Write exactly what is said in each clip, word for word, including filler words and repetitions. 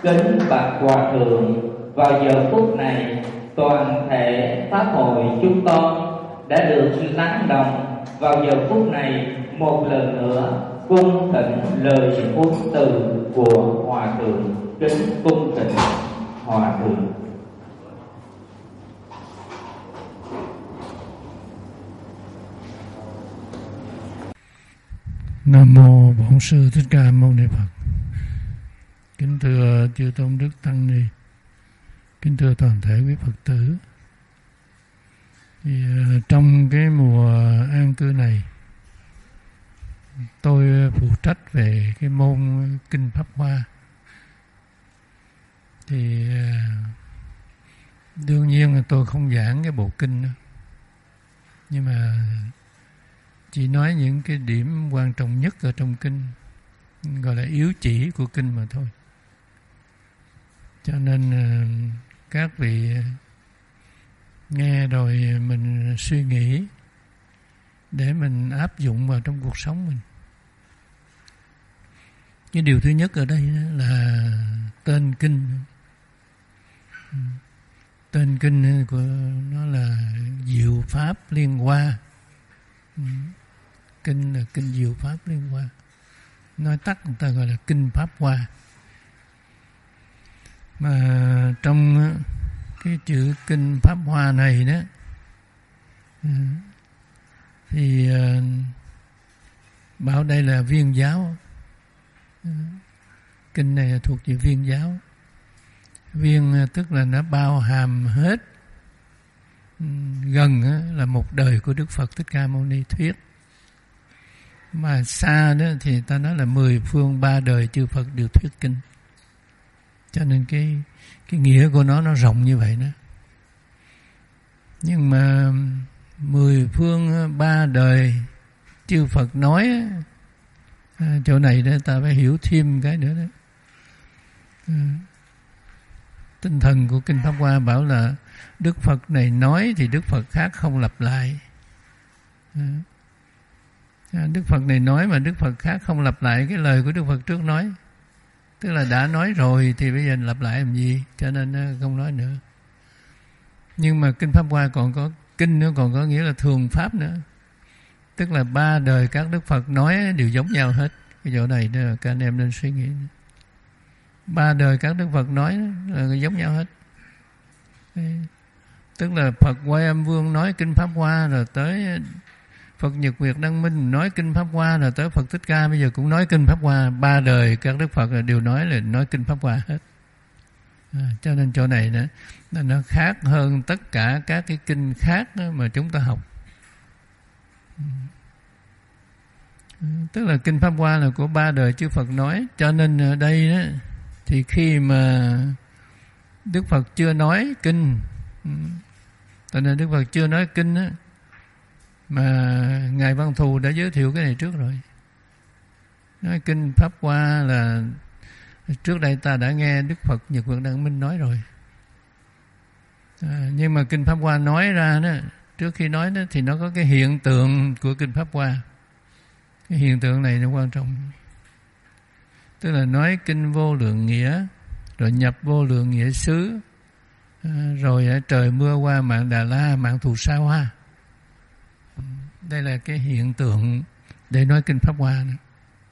Kính bạch Hòa Thượng, vào giờ phút này, toàn thể Pháp hội chúng con đã được lắng động. Vào giờ phút này, một lần nữa cung thỉnh lời huấn từ của Hòa Thượng. Kính cung thỉnh Hòa Thượng. Nam mô Bổn Sư Thích Ca Mâu Ni Phật. Kính thưa chư tôn đức tăng ni, kính thưa toàn thể quý Phật tử. Thì trong cái mùa an cư này, tôi phụ trách về cái môn kinh Pháp Hoa. Thì đương nhiên là tôi không giảng cái bộ kinh nữa, nhưng mà chỉ nói những cái điểm quan trọng nhất ở trong kinh, gọi là yếu chỉ của kinh mà thôi. Cho nên các vị nghe rồi mình suy nghĩ để mình áp dụng vào trong cuộc sống mình. Cái điều thứ nhất ở đây là tên kinh. Tên kinh của nó là Diệu Pháp Liên Hoa. Kinh là kinh Diệu Pháp Liên Hoa. Nói tắt người ta gọi là kinh Pháp Hoa. Mà trong cái chữ kinh Pháp Hoa này đó, thì bảo đây là Viên giáo. Kinh này thuộc về Viên giáo. Viên tức là nó bao hàm hết, gần là một đời của Đức Phật Thích Ca Mâu Ni thuyết. Mà xa đó thì ta nói là mười phương ba đời chư Phật đều thuyết kinh. Cho nên cái cái nghĩa của nó nó rộng như vậy đó. Nhưng mà mười phương ba đời chư Phật nói, à, chỗ này đó ta phải hiểu thêm cái nữa đó. À, tinh thần của kinh Pháp Hoa bảo là Đức Phật này nói thì Đức Phật khác không lặp lại. À, Đức Phật này nói mà Đức Phật khác không lặp lại cái lời của Đức Phật trước nói. Tức là đã nói rồi thì bây giờ lặp lại làm gì, cho nên không nói nữa. Nhưng mà kinh Pháp Hoa còn có kinh nữa, còn có nghĩa là thường pháp nữa. Tức là ba đời các Đức Phật nói đều giống nhau hết. Cái chỗ này đó các anh em nên suy nghĩ. Ba đời các Đức Phật nói là giống nhau hết. Tức là Phật Quay Âm Vương nói kinh Pháp Hoa, rồi tới Phật Nhật Nguyệt Đăng Minh nói kinh Pháp Hoa, rồi tới Phật Thích Ca bây giờ cũng nói kinh Pháp Hoa. Ba đời các Đức Phật đều nói là nói kinh Pháp Hoa hết. À, cho nên chỗ này nữa, nó khác hơn tất cả các cái kinh khác mà chúng ta học. Tức là kinh Pháp Hoa là của ba đời chư Phật nói. Cho nên ở đây đó, thì khi mà Đức Phật chưa nói kinh, cho nên Đức Phật chưa nói kinh đó, mà Ngài Văn Thù đã giới thiệu cái này trước rồi. Nói kinh Pháp Hoa là trước đây ta đã nghe Đức Phật Nhật Nguyệt Đăng Minh nói rồi. À, nhưng mà kinh Pháp Hoa nói ra đó, trước khi nói đó thì nó có cái hiện tượng của kinh Pháp Hoa. Cái hiện tượng này nó quan trọng. Tức là nói kinh vô lượng nghĩa, rồi nhập vô lượng nghĩa xứ, à, rồi trời mưa qua mạng Đà La, mạng Thù Sa Hoa. Đây là cái hiện tượng để nói kinh Pháp Hoa nữa.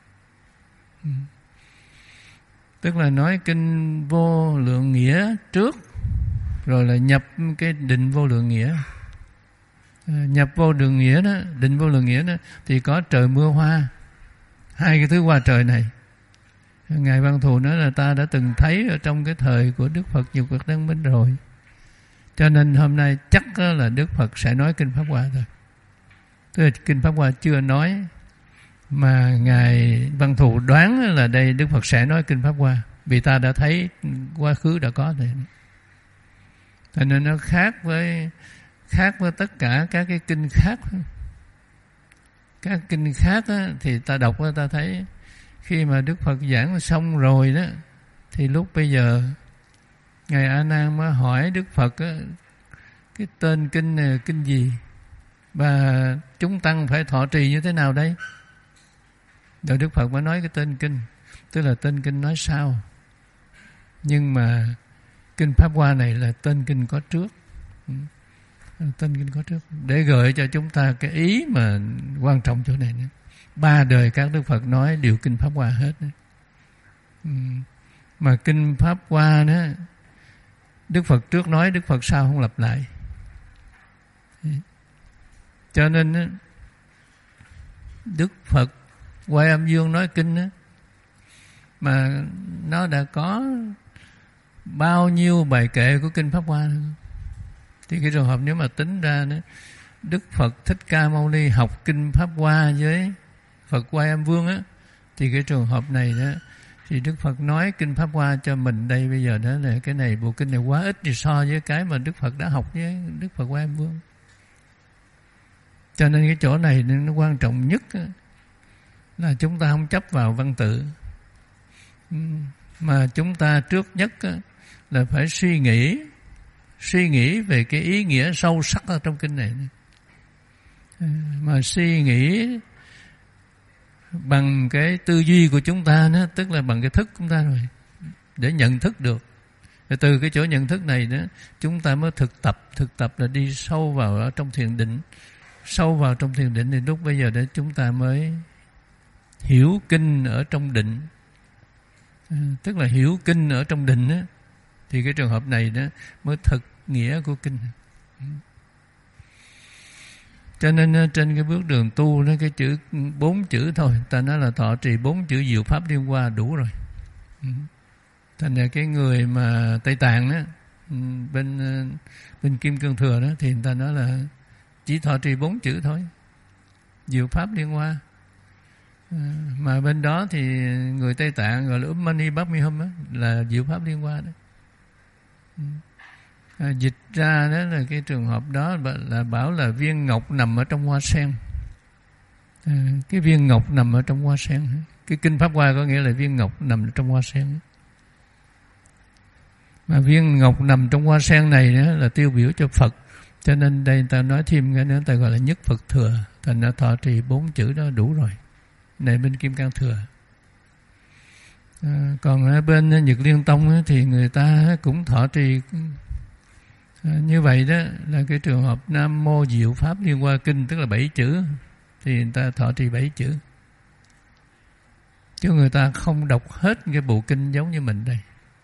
Tức là nói kinh vô lượng nghĩa trước, rồi là nhập cái định vô lượng nghĩa. À, nhập vô lượng nghĩa đó, định vô lượng nghĩa đó, thì có trời mưa hoa. Hai cái thứ hoa trời này, Ngài Văn Thù nói là ta đã từng thấy ở trong cái thời của Đức Phật Nhật Nguyệt Đăng Minh rồi. Cho nên hôm nay chắc là Đức Phật sẽ nói kinh Pháp Hoa thôi. Tức là kinh Pháp Hoa chưa nói, mà Ngài Văn Thù đoán là đây Đức Phật sẽ nói kinh Pháp Hoa, vì ta đã thấy quá khứ đã có rồi. Cho nên nó khác với khác với tất cả các cái kinh khác. Các kinh khác á, thì ta đọc á, ta thấy khi mà Đức Phật giảng xong rồi đó, thì lúc bây giờ Ngài A Nan mới hỏi Đức Phật á, cái tên kinh này là kinh gì, và chúng tăng phải thọ trì như thế nào đây? Rồi Đức Phật mới nói cái tên kinh, tức là tên kinh nói sao. Nhưng mà kinh Pháp Hoa này là tên kinh có trước. Tên kinh có trước để gợi cho chúng ta cái ý mà quan trọng chỗ này nữa. Ba đời các Đức Phật nói đều kinh Pháp Hoa hết nữa. Mà kinh Pháp Hoa đó, Đức Phật trước nói, Đức Phật sau không lặp lại. Cho nên Đức Phật Quan Âm Dương nói kinh đó, mà nó đã có bao nhiêu bài kệ của kinh Pháp Hoa nữa. Thì cái trường hợp nếu mà tính ra nữa, Đức Phật Thích Ca Mâu Ni học kinh Pháp Hoa với Phật Quan Âm Vương á, thì cái trường hợp này đó, thì Đức Phật nói kinh Pháp Hoa cho mình đây bây giờ đó là cái này, bộ kinh này quá ít thì so với cái mà Đức Phật đã học với Đức Phật Quan Âm Vương. Cho nên cái chỗ này nó quan trọng nhất là chúng ta không chấp vào văn tự, mà chúng ta trước nhất là phải suy nghĩ suy nghĩ về cái ý nghĩa sâu sắc ở trong kinh này. Mà suy nghĩ bằng cái tư duy của chúng ta đó, tức là bằng cái thức của chúng ta rồi, để nhận thức được. Rồi từ cái chỗ nhận thức này đó, chúng ta mới thực tập. Thực tập là đi sâu vào ở trong thiền định. Sâu vào trong thiền định thì lúc bây giờ để chúng ta mới hiểu kinh ở trong định. À, tức là hiểu kinh ở trong định đó, thì cái trường hợp này đó mới thực nghĩa của kinh. Cho nên trên cái bước đường tu đó, cái chữ bốn chữ thôi, ta nói là thọ trì bốn chữ diệu pháp liên hoa đủ rồi. Thành ra cái người mà Tây Tạng đó, bên bên Kim Cương Thừa đó, thì người ta nói là chỉ thọ trì bốn chữ thôi, diệu pháp liên hoa. Mà bên đó thì người Tây Tạng gọi là Um Mani Padme Hum đó, là diệu pháp liên hoa đó. À, dịch ra đó là cái trường hợp đó là bảo là viên ngọc nằm ở trong hoa sen. À, cái viên ngọc nằm ở trong hoa sen. Cái kinh Pháp Hoa có nghĩa là viên ngọc nằm trong hoa sen. Mà viên ngọc nằm trong hoa sen này đó là tiêu biểu cho Phật. Cho nên đây ta nói thêm cái nữa, ta gọi là nhất Phật thừa. Thành ra thọ trì bốn chữ đó đủ rồi. Này bên Kim Cang Thừa. À, còn ở bên Nhật Liên Tông thì người ta cũng thọ trì à, như vậy đó, là cái trường hợp Nam Mô Diệu Pháp Liên Hoa Kinh, tức là bảy chữ, thì người ta thọ trì bảy chữ. Chứ người ta không đọc hết cái bộ kinh giống như mình đây.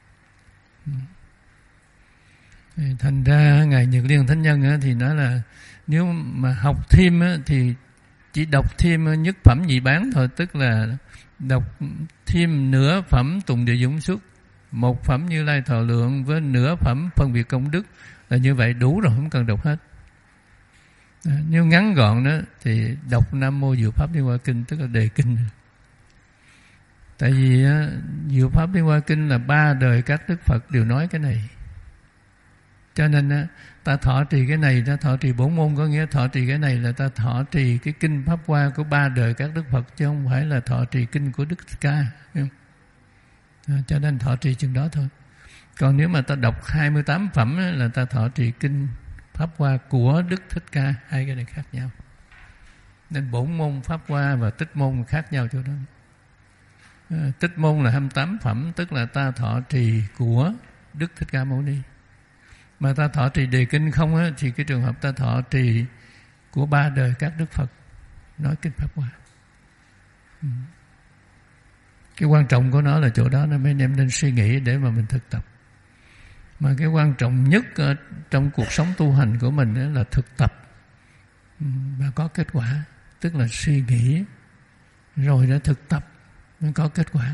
Thành ra Ngài Nhật Liên Thánh Nhân thì nói là nếu mà học thêm thì chỉ đọc thêm nhất phẩm nhị bán thôi, tức là đọc thêm nửa phẩm Tùng Địa Dũng Xuất, một phẩm Như Lai Thọ Lượng với nửa phẩm Phân Biệt Công Đức, là như vậy đủ rồi, không cần đọc hết. À, nếu ngắn gọn đó thì đọc Nam Mô Diệu Pháp Liên Hoa Kinh, tức là đề kinh. Tại vì á, Diệu Pháp Liên Hoa Kinh là ba đời các Đức Phật đều nói cái này. Cho nên á, ta thọ trì cái này, ta thọ trì bốn môn, có nghĩa thọ trì cái này là ta thọ trì cái kinh Pháp Hoa của ba đời các Đức Phật, chứ không phải là thọ trì kinh của Đức Thích Ca. À, cho nên thọ trì chừng đó thôi. Còn nếu mà ta đọc hai mươi tám phẩm á, là ta thọ trì kinh Pháp Hoa của Đức Thích Ca. Hai cái này khác nhau. Nên bổn môn Pháp Hoa và tích môn khác nhau chỗ đó. À, tích môn là hai mươi tám phẩm, tức là ta thọ trì của Đức Thích Ca Mâu Ni. Mà ta thọ trì đề kinh không á, thì cái trường hợp ta thọ trì của ba đời các Đức Phật nói kinh Pháp Hoa. Ừ. Cái quan trọng của nó là chỗ đó, nó mới em nên suy nghĩ để mà mình thực tập. Mà cái quan trọng nhất ở trong cuộc sống tu hành của mình đó là thực tập và có kết quả. Tức là suy nghĩ rồi đã thực tập mới có kết quả.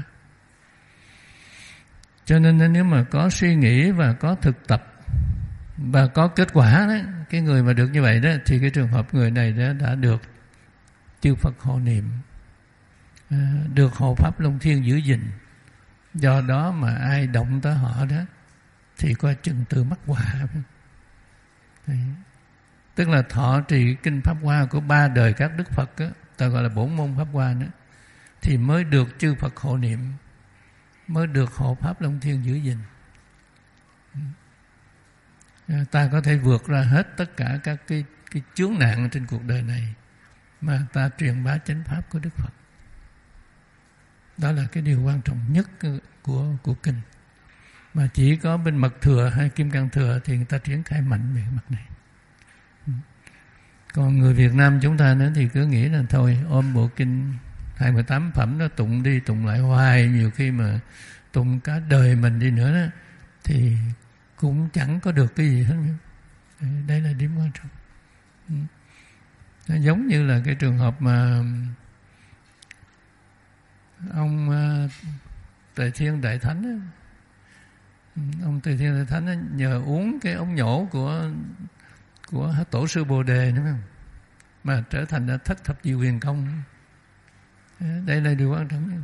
Cho nên nếu mà có suy nghĩ và có thực tập và có kết quả đó, cái người mà được như vậy đó, thì cái trường hợp người này đã, đã được chư Phật hộ niệm, được hộ Pháp Long Thiên giữ gìn. Do đó mà ai động tới họ đó thì coi chừng tự mắc quả. Đấy. Tức là thọ trì kinh Pháp Hoa của ba đời các Đức Phật đó, ta gọi là bổn môn Pháp Hoa đó, thì mới được chư Phật hộ niệm, mới được hộ Pháp Long Thiên giữ gìn. Ta có thể vượt ra hết tất cả các cái, cái chướng nạn trên cuộc đời này mà ta truyền bá chánh pháp của Đức Phật. Đó là cái điều quan trọng nhất của, của kinh. Mà chỉ có bên mật thừa hay kim cang thừa thì người ta triển khai mạnh về mặt này. Còn người Việt Nam chúng ta nữa thì cứ nghĩ là thôi ôm bộ kinh hai mươi tám phẩm nó tụng đi tụng lại hoài, nhiều khi mà tụng cả đời mình đi nữa đó thì cũng chẳng có được cái gì hết. Đây là điểm quan trọng. Nó giống như là cái trường hợp mà ông Tề Thiên Đại Thánh đó. Ông Tề Thiên Đại Thánh đó nhờ uống cái ống nhổ của của tổ sư Bồ Đề nữa không? Mà trở thành là thất thập diệu huyền công. Đây là điều quan trọng.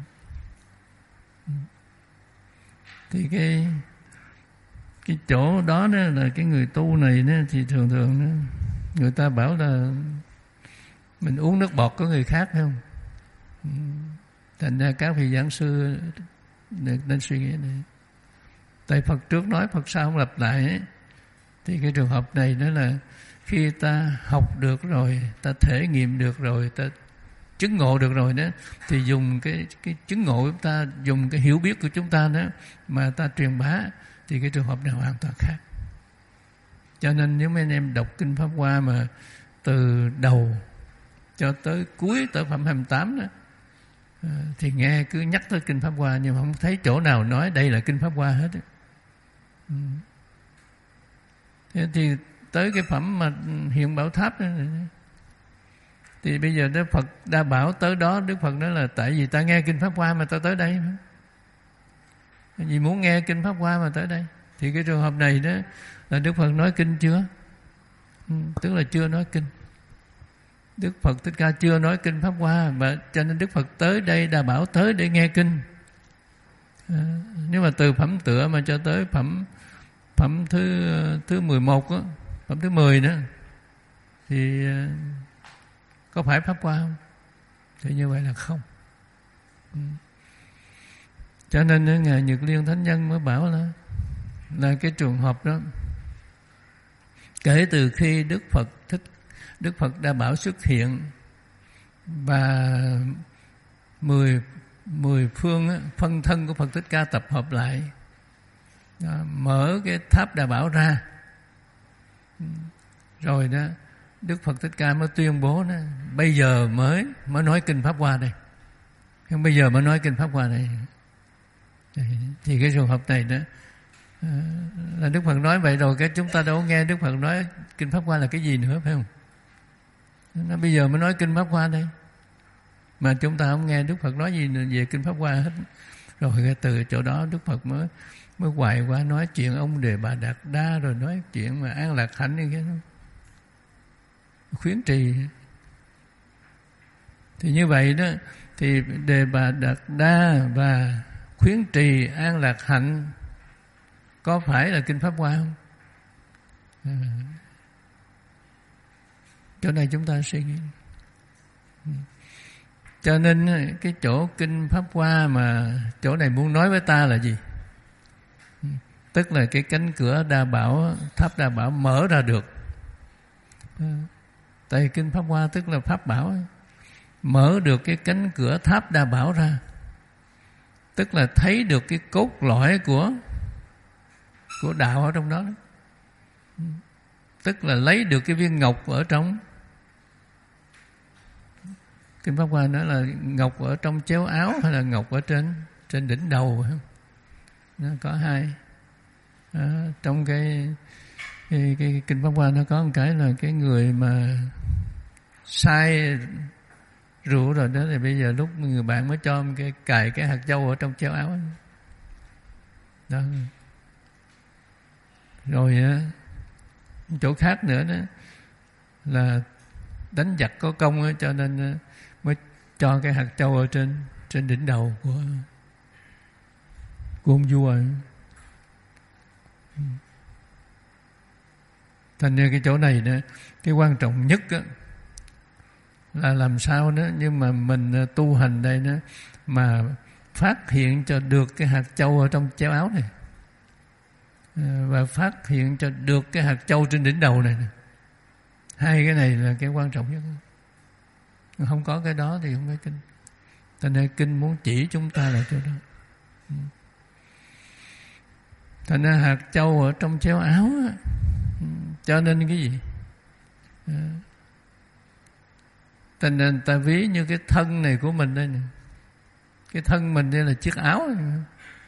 Thì cái cái chỗ đó, đó là cái người tu này đó, thì thường thường đó, người ta bảo là mình uống nước bọt của người khác phải không? Thành ra các vị giảng sư nên suy nghĩ này. Tại Phật trước nói Phật sau không lặp lại ấy. Thì cái trường hợp này đó là khi ta học được rồi, ta thể nghiệm được rồi, ta chứng ngộ được rồi đó, thì dùng cái cái chứng ngộ của chúng ta, dùng cái hiểu biết của chúng ta đó mà ta truyền bá, thì cái trường hợp này hoàn toàn khác. Cho nên nếu mấy anh em đọc kinh Pháp Hoa mà từ đầu cho tới cuối tới phẩm hai mươi tám đó, thì nghe cứ nhắc tới kinh Pháp Hoa nhưng mà không thấy chỗ nào nói đây là kinh Pháp Hoa hết. Thế thì tới cái phẩm mà Hiện Bảo Tháp đó, thì bây giờ Đức Phật đã bảo tới đó, Đức Phật nói là tại vì ta nghe kinh Pháp Hoa mà ta tới đây. Vì muốn nghe kinh Pháp Hoa mà tới đây. Thì cái trường hợp này đó là Đức Phật nói kinh chưa? Ừ, tức là chưa nói kinh. Đức Phật Thích Ca chưa nói kinh Pháp Hoa, mà cho nên Đức Phật tới đây đã bảo tới để nghe kinh. À, nếu mà từ phẩm tựa mà cho tới phẩm phẩm thứ thứ mười một đó, phẩm thứ mười nữa thì có phải Pháp Hoa không? Thì như vậy là không. Ừ. Cho nên Ngài Nhật Liên Thánh Nhân mới bảo là là cái trường hợp đó, kể từ khi Đức Phật thích Đức Phật đã bảo xuất hiện và mười mười phương á, phân thân của Phật Thích Ca tập hợp lại, đó, mở cái tháp Đà Bảo ra, rồi đó Đức Phật Thích Ca mới tuyên bố đó, bây giờ mới mới nói kinh Pháp Hoa đây, không bây giờ mới nói kinh Pháp Hoa đây. Thì cái trường hợp này đó là Đức Phật nói vậy rồi, cái chúng ta đâu nghe Đức Phật nói kinh Pháp Hoa là cái gì nữa, phải không? Nó bây giờ mới nói kinh Pháp Hoa đây, mà chúng ta không nghe Đức Phật nói gì về kinh Pháp Hoa hết. Rồi từ chỗ đó Đức Phật mới mới hoài qua nói chuyện ông Đề Bà Đạt Đa, rồi nói chuyện mà An Lạc Hạnh như thế đó, khuyến trì. Thì như vậy đó, thì Đề Bà Đạt Đa và khuyến trì An Lạc Hạnh có phải là kinh Pháp Hoa không? À, chỗ này chúng ta suy nghĩ. Cho nên cái chỗ kinh Pháp Hoa mà chỗ này muốn nói với ta là gì? Tức là cái cánh cửa Đa Bảo, tháp Đa Bảo mở ra được. Tại kinh Pháp Hoa tức là Pháp Bảo, mở được cái cánh cửa tháp Đa Bảo ra, tức là thấy được cái cốt lõi của của đạo ở trong đó. Tức là lấy được cái viên ngọc ở trong kinh Pháp Hoa, nói là ngọc ở trong chéo áo hay là ngọc ở trên trên đỉnh đầu, nó có hai. À, trong cái, cái, cái kinh Pháp Hoa nó có một cái là cái người mà sai rượu rồi đó, thì bây giờ lúc người bạn mới cho cái cài cái hạt châu ở trong chéo áo đó. Rồi chỗ khác nữa đó là đánh giặc có công đó, cho nên mới cho cái hạt châu ở trên trên đỉnh đầu của của ông vua. Thành ra cái chỗ này đó, cái quan trọng nhất đó, là làm sao đó nhưng mà mình tu hành đây đó mà phát hiện cho được cái hạt châu ở trong chéo áo này, và phát hiện cho được cái hạt châu trên đỉnh đầu này. Hai cái này là cái quan trọng nhất. Không có cái đó thì không có kinh. Cho nên kinh muốn chỉ chúng ta là chỗ đó. Thành ra hạt châu ở trong chéo áo á. Cho nên cái gì? Thành ra ta ví như cái thân này của mình đây nè. Cái thân mình đây là chiếc áo này.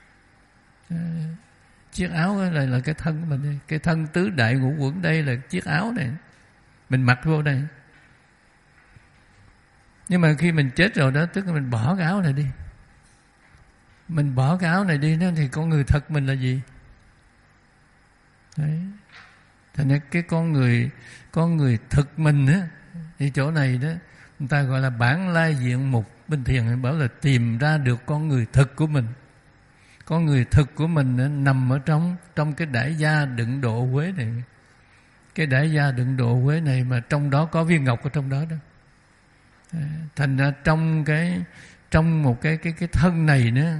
Chiếc áo là, là cái thân của mình đây. Cái thân tứ đại ngũ uẩn đây là chiếc áo này. Mình mặc vô đây. Nhưng mà khi mình chết rồi đó, tức là mình bỏ cái áo này đi. Mình bỏ cái áo này đi đó, thì con người thật mình là gì? Đấy. Thành ra cái con người con người thực mình á, thì chỗ này đó người ta gọi là bản lai diện mục. Bên thiền bảo là tìm ra được con người thực của mình. Con người thực của mình đó, nằm ở trong trong cái đại gia đựng độ quế này. Cái đại gia đựng độ quế này mà trong đó có viên ngọc ở trong đó đó. Thành ra trong cái trong một cái cái cái thân này nữa,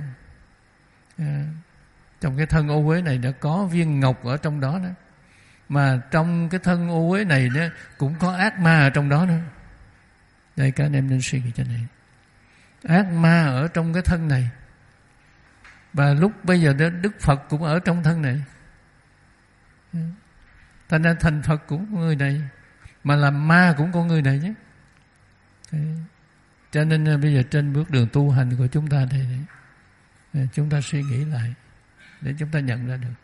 trong cái thân ô uế này đã có viên ngọc ở trong đó đó. Mà trong cái thân ô uế này đó cũng có ác ma ở trong đó nữa. Đây các anh em nên suy nghĩ cho này. Ác ma ở trong cái thân này. Và lúc bây giờ đó Đức Phật cũng ở trong thân này. Thành ra thành Phật cũng có người này, mà làm ma cũng có người này nhé. Đấy. Cho nên bây giờ trên bước đường tu hành của chúng ta đây, đấy, chúng ta suy nghĩ lại để chúng ta nhận ra được.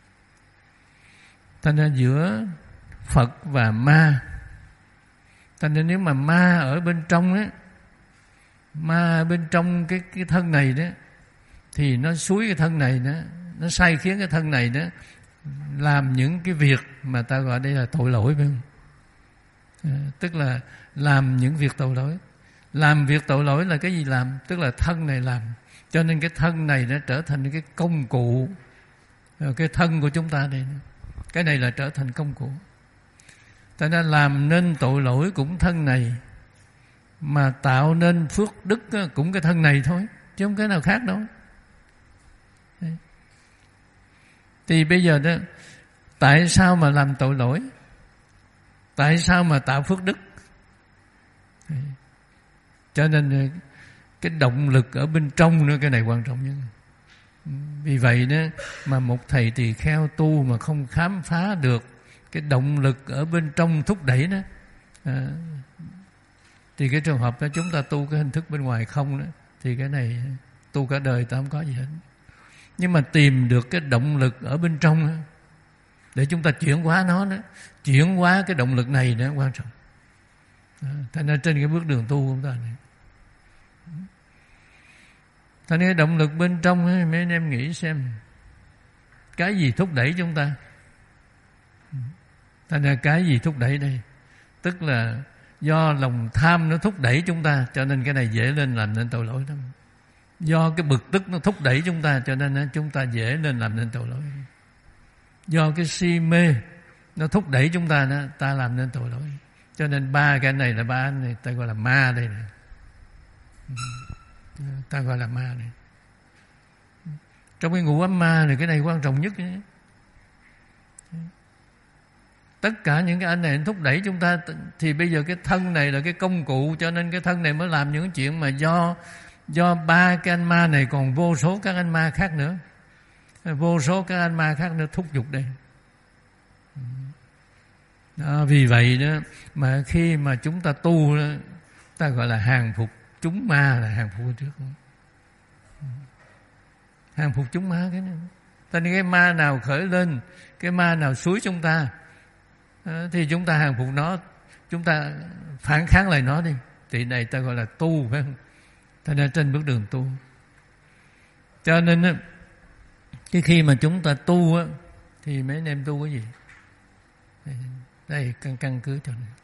Thành ra giữa Phật và ma, thành ra nếu mà ma ở bên trong đó, ma ở bên trong cái cái thân này đó, thì nó xúi cái thân này đó, nó sai khiến cái thân này đó làm những cái việc mà ta gọi đây là tội lỗi, phải không? À, tức là làm những việc tội lỗi. Làm việc tội lỗi là cái gì làm? Tức là thân này làm. Cho nên cái thân này nó trở thành cái công cụ. Cái thân của chúng ta đây, cái này là trở thành công cụ. Ta đã làm nên tội lỗi cũng thân này, mà tạo nên phước đức cũng cái thân này thôi, chứ không cái nào khác đâu. Đấy. Thì bây giờ đó, tại sao mà làm tội lỗi? Tại sao mà tạo phước đức? Đấy. Cho nên cái động lực ở bên trong nữa, cái này quan trọng nhất. Vì vậy đó mà một thầy tỳ kheo tu mà không khám phá được cái động lực ở bên trong thúc đẩy đó, à, thì cái trường hợp đó chúng ta tu cái hình thức bên ngoài không đó, thì cái này tu cả đời ta không có gì hết. Nhưng mà tìm được cái động lực ở bên trong đó, để chúng ta chuyển hóa nó đó, chuyển hóa cái động lực này đó quan trọng. À, thành ra trên cái bước đường tu của chúng ta này, thành ra động lực bên trong ấy, mấy anh em nghĩ xem cái gì thúc đẩy chúng ta. Thành ra cái gì thúc đẩy đây? Tức là do lòng tham nó thúc đẩy chúng ta, cho nên cái này dễ lên làm nên tội lỗi lắm. Do cái bực tức nó thúc đẩy chúng ta, cho nên chúng ta dễ lên làm nên tội lỗi. Do cái si mê nó thúc đẩy chúng ta, đó, ta làm nên tội lỗi. Cho nên ba cái này là ba anh này ta gọi là ma đây nè. Ta gọi là ma này. Trong cái ngũ ấm ma này, cái này quan trọng nhất ấy. Tất cả những cái anh này thúc đẩy chúng ta, thì bây giờ cái thân này là cái công cụ, cho nên cái thân này mới làm những chuyện mà do do ba cái anh ma này còn vô số các anh ma khác nữa, vô số các anh ma khác nữa thúc giục đây. Đó, vì vậy đó mà khi mà chúng ta tu đó, ta gọi là hàng phục chúng ma, là hàng phục trước. Hàng phục chúng ma cái này. Tại nên cái ma nào khởi lên, cái ma nào xúi chúng ta, thì chúng ta hàng phục nó, chúng ta phản kháng lại nó đi. Thì này ta gọi là tu, phải không? Thành ra trên bước đường tu. Cho nên cái khi mà chúng ta tu á, thì mấy anh em tu cái gì? Đây căn căn cứ cho này.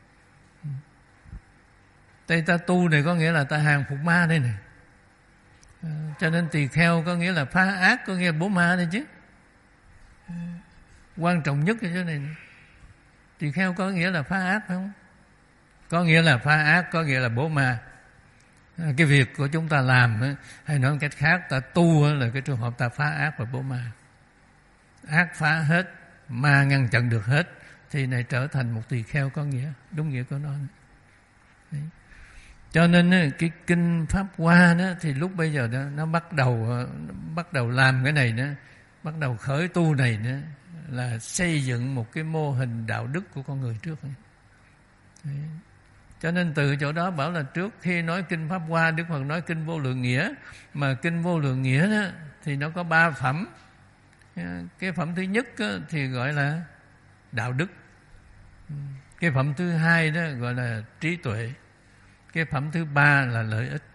Đây ta tu này có nghĩa là ta hàng phục ma đây này. À, cho nên tỳ kheo có nghĩa là phá ác, có nghĩa là bố ma đây chứ. À, quan trọng nhất cái chỗ này. Tỳ kheo có nghĩa là phá ác phải không? Có nghĩa là phá ác, có nghĩa là bố ma. À, cái việc của chúng ta làm á, hay nói một cách khác, ta tu á, là cái trường hợp ta phá ác và bố ma. Ác phá hết, ma ngăn chặn được hết, thì này trở thành một tỳ kheo có nghĩa, đúng nghĩa của nó. Đấy. Cho nên cái kinh Pháp Hoa đó, thì lúc bây giờ đó, nó bắt đầu nó bắt đầu làm cái này đó, bắt đầu khởi tu này nữa là xây dựng một cái mô hình đạo đức của con người trước. Đấy. Cho nên từ chỗ đó bảo là trước khi nói kinh Pháp Hoa, Đức Phật nói kinh Vô Lượng Nghĩa, mà kinh Vô Lượng Nghĩa đó thì nó có ba phẩm. Cái phẩm thứ nhất thì gọi là đạo đức, cái phẩm thứ hai đó gọi là trí tuệ, cái phẩm thứ ba là lợi ích.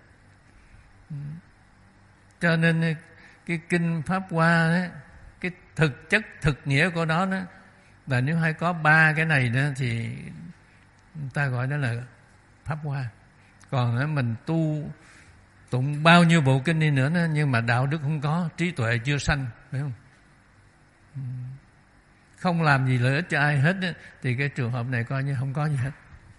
Cho nên cái kinh Pháp Hoa đó, cái thực chất thực nghĩa của nó đó là nếu hay có ba cái này đó thì người ta gọi đó là Pháp Hoa. Còn đó, mình tu tụng bao nhiêu bộ kinh đi nữa đó, nhưng mà đạo đức không có, trí tuệ chưa sanh, phải không? Không làm gì lợi ích cho ai hết đó, thì cái trường hợp này coi như không có gì hết.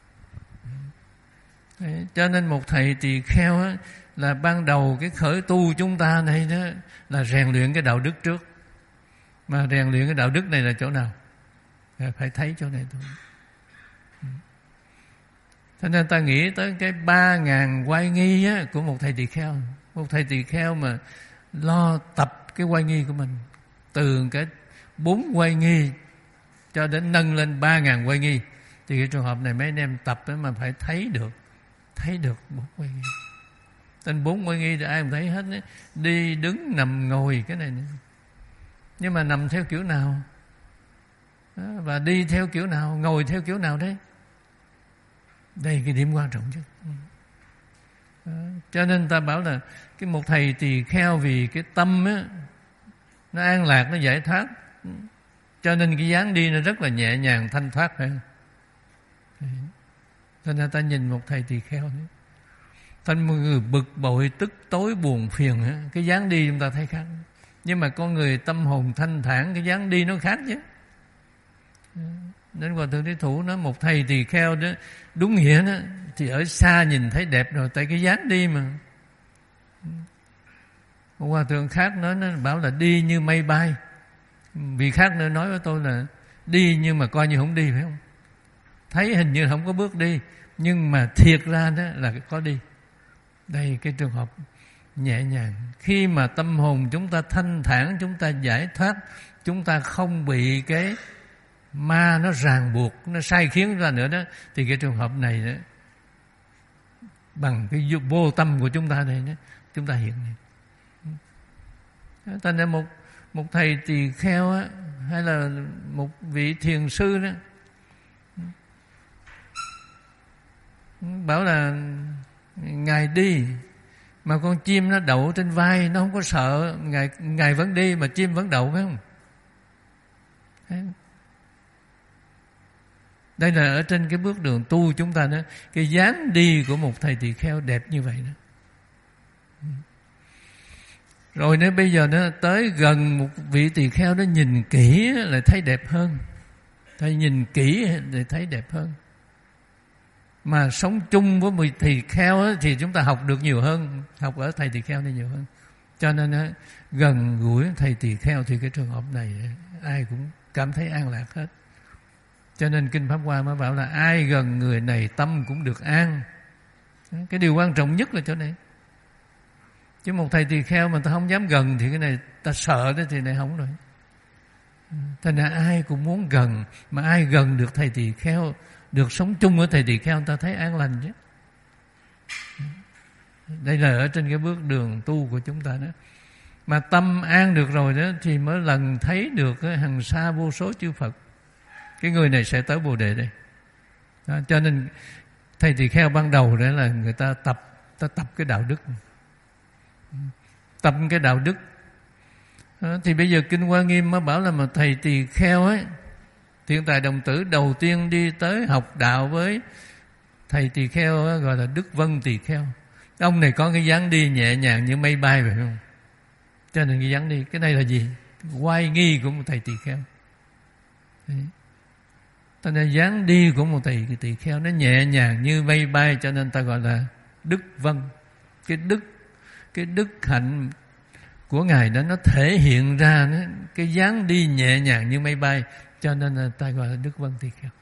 Đấy, cho nên một thầy tỳ kheo á, là ban đầu cái khởi tu chúng ta này đó là rèn luyện cái đạo đức trước. Mà rèn luyện cái đạo đức này là chỗ nào? Phải thấy chỗ này thôi. Cho nên ta nghĩ tới cái ba ngàn oai nghi á, của một thầy tỳ kheo. Một thầy tỳ kheo mà lo tập cái oai nghi của mình, từ cái bốn oai nghi cho đến nâng lên ba ngàn oai nghi, thì cái trường hợp này mấy anh em tập đó mà phải thấy được, thấy được bốn oai nghi. Tên bốn oai nghi thì ai cũng thấy hết đấy. Đi, đứng, nằm, ngồi cái này nữa. Nhưng mà nằm theo kiểu nào? Đó, và đi theo kiểu nào? Ngồi theo kiểu nào đấy? Đây cái điểm quan trọng chứ. Đó, cho nên ta bảo là cái một thầy tỳ kheo vì cái tâm á, nó an lạc, nó giải thoát, cho nên cái dáng đi nó rất là nhẹ nhàng, thanh thoát, phải không? Cho nên ta nhìn một thầy tỳ kheo nữa, thành một người bực bội, tức tối, buồn phiền á, cái dáng đi chúng ta thấy khác. Nhưng mà con người tâm hồn thanh thản, cái dáng đi nó khác chứ. Đến Hòa Thượng Thế Thủ nói một thầy tỳ kheo đó đúng nghĩa đó thì ở xa nhìn thấy đẹp rồi, tại cái dáng đi mà. Một Hòa Thượng khác nói, nó bảo là đi như mây bay. Vị khác nữa nói với tôi là đi nhưng mà coi như không đi, phải không? Thấy hình như không có bước đi, nhưng mà thiệt ra đó là có đi. Đây cái trường hợp nhẹ nhàng. Khi mà tâm hồn chúng ta thanh thản, chúng ta giải thoát, chúng ta không bị cái ma nó ràng buộc, nó sai khiến ra nữa đó, thì cái trường hợp này đó, bằng cái vô tâm của chúng ta đây đó, chúng ta hiện này. Thành ra một một thầy tỳ kheo á, hay là một vị thiền sư đó, bảo là ngài đi mà con chim nó đậu trên vai, nó không có sợ, ngài ngài vẫn đi mà chim vẫn đậu, phải không? Đây là ở trên cái bước đường tu chúng ta đó, cái dáng đi của một thầy tỳ kheo đẹp như vậy đó. Rồi nếu bây giờ nó tới gần một vị tỳ kheo đó, nhìn kỹ là thấy đẹp hơn. Thầy nhìn kỹ để thấy đẹp hơn. Mà sống chung với một tỳ kheo thì chúng ta học được nhiều hơn, học ở thầy tỳ kheo này nhiều hơn. Cho nên gần gũi thầy tỳ kheo thì cái trường hợp này ai cũng cảm thấy an lạc hết. Cho nên Kinh Pháp Hoa mới bảo là ai gần người này tâm cũng được an. Cái điều quan trọng nhất là chỗ này. Chứ một thầy tỳ kheo mà ta không dám gần thì cái này ta sợ đó thì này không rồi. Thành ra ai cũng muốn gần, mà ai gần được thầy tỳ kheo, được sống chung với thầy tỳ kheo, ta thấy an lành chứ. Đây là ở trên cái bước đường tu của chúng ta đó. Mà tâm an được rồi đó thì mới lần thấy được hằng sa vô số chư Phật. Cái người này sẽ tới Bồ Đề đây. Đó, cho nên thầy tỳ kheo ban đầu đó là người ta tập, ta tập cái đạo đức, tập cái đạo đức. Đó, thì bây giờ Kinh Hoa Nghiêm mới bảo là mà thầy tỳ kheo ấy, Thiên Tài Đồng Tử đầu tiên đi tới học đạo với thầy tỳ kheo ấy, gọi là Đức Vân tỳ kheo. Ông này có cái dáng đi nhẹ nhàng như mây bay, phải không? Cho nên cái dáng đi, cái này là gì? Oai nghi của một thầy tỳ kheo. Đấy. Cho nên dáng đi của một thầy tỳ kheo nó nhẹ nhàng như mây bay, cho nên ta gọi là Đức Vân. Cái đức, cái đức hạnh của Ngài đó nó thể hiện ra nó, cái dáng đi nhẹ nhàng như mây bay, cho nên là ta gọi là Đức Vân tỳ kheo.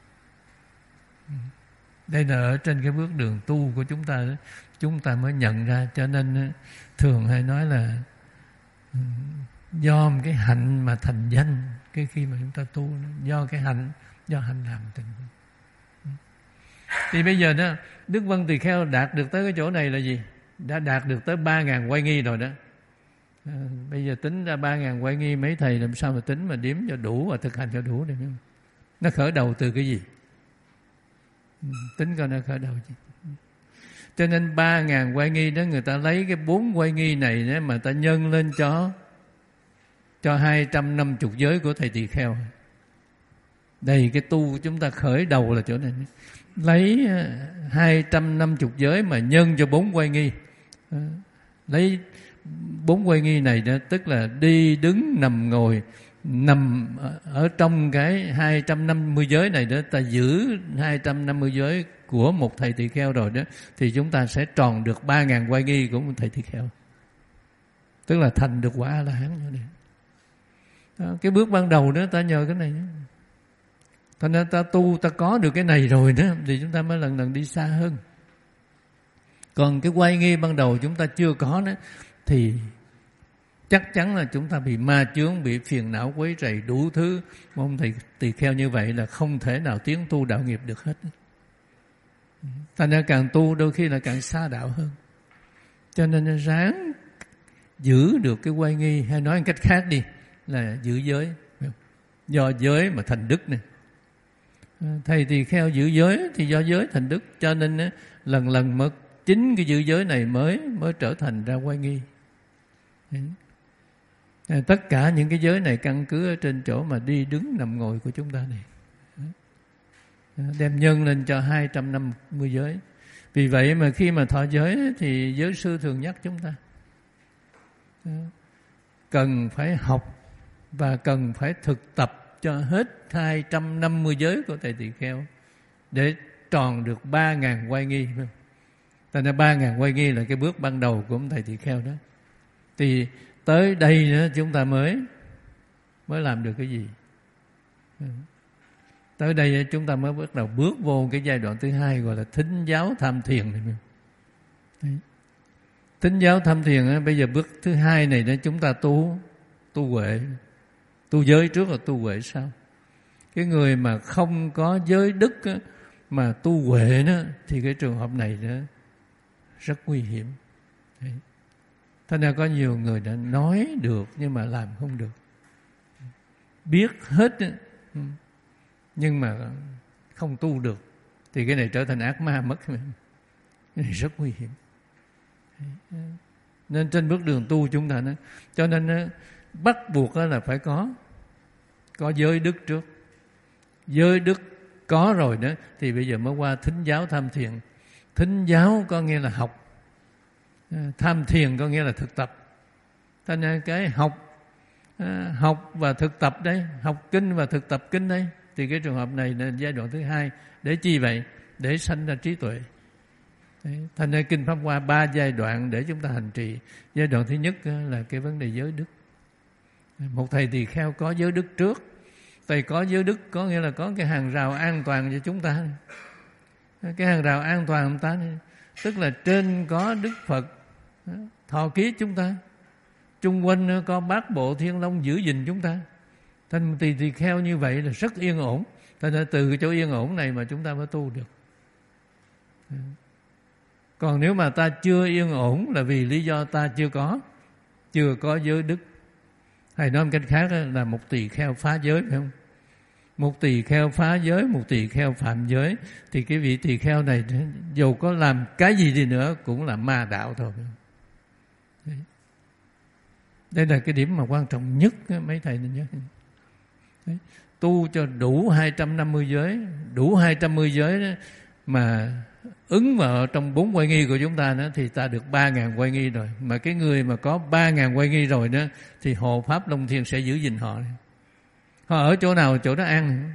Đây là ở trên cái bước đường tu của chúng ta đó, chúng ta mới nhận ra. Cho nên thường hay nói là do một cái hạnh mà thành danh. Cái khi mà chúng ta tu do cái hạnh, do hạnh làm tình. Thì bây giờ đó Đức Vân Tỳ Kheo đạt được tới cái chỗ này là gì? Đã đạt được tới ba ngàn oai nghi rồi đó. À, bây giờ tính ra ba ngàn oai nghi, mấy thầy làm sao mà tính mà đếm cho đủ và thực hành cho đủ được không? Nó khởi đầu từ cái gì? Tính coi nó khởi đầu gì? Cho nên ba ngàn oai nghi đó, người ta lấy cái bốn oai nghi này đó, mà ta nhân lên cho cho hai trăm năm mươi giới của thầy Tỳ Kheo. Đây cái tu chúng ta khởi đầu là chỗ này. Lấy hai trăm năm mươi giới mà nhân cho bốn oai nghi. Lấy bốn oai nghi này đó, tức là đi đứng nằm ngồi, nằm ở trong cái hai trăm năm mươi giới này đó, ta giữ hai trăm năm mươi giới của một thầy Tỳ Kheo rồi đó, thì chúng ta sẽ tròn được ba ngàn oai nghi của một thầy Tỳ Kheo. Tức là thành được quả A-la-hán nữa. Đó, cái bước ban đầu đó ta nhờ cái này nữa. Thành ra ta tu, ta có được cái này rồi đó, thì chúng ta mới lần lần đi xa hơn. Còn cái oai nghi ban đầu chúng ta chưa có đó, thì chắc chắn là chúng ta bị ma chướng, bị phiền não quấy rầy đủ thứ. Ông thầy Tỳ Kheo như vậy là không thể nào tiến tu đạo nghiệp được hết. Thành ra càng tu đôi khi là càng xa đạo hơn. Cho nên ráng giữ được cái oai nghi, hay nói một cách khác đi là giữ giới. Do giới mà thành đức này. Thầy Tỳ Kheo giữ giới thì do giới thành đức, cho nên lần lần mới chính cái giữ giới này mới mới trở thành ra oai nghi. Tất cả những cái giới này căn cứ ở trên chỗ mà đi đứng nằm ngồi của chúng ta này. Đem nhân lên cho hai trăm năm mươi giới. Vì vậy mà khi mà thọ giới thì giới sư thường nhắc chúng ta cần phải học và cần phải thực tập cho hết hai trăm năm mươi giới của thầy Tỳ Kheo để tròn được ba ngàn oai nghi. Thành ra ba ngàn oai nghi là cái bước ban đầu của thầy Tỳ Kheo đó. Thì tới đây nữa chúng ta mới mới làm được cái gì? Tới đây chúng ta mới bắt đầu bước vô cái giai đoạn thứ hai, gọi là thính giáo tham thiền. Đấy. Thính giáo tham thiền bây giờ bước thứ hai này đó, chúng ta tu tu huệ, tu giới trước là tu huệ sau. Cái người mà không có giới đức mà tu huệ đó, thì cái trường hợp này đó rất nguy hiểm. Đấy. Thành ra có nhiều người đã nói được nhưng mà làm không được. Biết hết đó, nhưng mà không tu được, thì cái này trở thành ác ma mất. Cái này rất nguy hiểm. Nên trên bước đường tu chúng ta đó, cho nên bắt buộc là phải có có giới đức trước. Giới đức có rồi đó thì bây giờ mới qua thính giáo tham thiền. Thính giáo có nghĩa là học, tham thiền có nghĩa là thực tập. Thành ra cái học học và thực tập đấy, học kinh và thực tập kinh đấy, thì cái trường hợp này là giai đoạn thứ hai. Để chi vậy? Để sanh ra trí tuệ. Đấy. Thành ra Kinh Pháp Hoa ba giai đoạn để chúng ta hành trì. Giai đoạn thứ nhất là cái vấn đề giới đức. Một thầy Tỳ Kheo có giới đức trước. Thầy có giới đức có nghĩa là có cái hàng rào an toàn cho chúng ta. Cái hàng rào an toàn chúng ta, tức là trên có Đức Phật thọ ký chúng ta, chung quanh có bát bộ Thiên Long giữ gìn chúng ta. Thành Tỳ Tỳ Kheo như vậy là rất yên ổn. Thành ra từ cái chỗ yên ổn này mà chúng ta mới tu được. Còn nếu mà ta chưa yên ổn là vì lý do ta chưa có chưa có giới đức. Hay nói một cách khác là một tỳ kheo phá giới, phải không? Một tỳ kheo phá giới, một tỳ kheo phạm giới, thì cái vị tỳ kheo này dù có làm cái gì đi nữa cũng là ma đạo thôi. Đấy. Đây là cái điểm mà quan trọng nhất mấy thầy nên nhớ. Đấy. Tu cho đủ hai trăm năm mươi giới, đủ hai trăm năm mươi giới đó, mà ứng vào trong bốn oai nghi của chúng ta đó, thì ta được ba ngàn oai nghi rồi. Mà cái người mà có ba ngàn oai nghi rồi đó, thì hộ pháp Long Thiên sẽ giữ gìn họ. Họ ở chỗ nào chỗ đó an.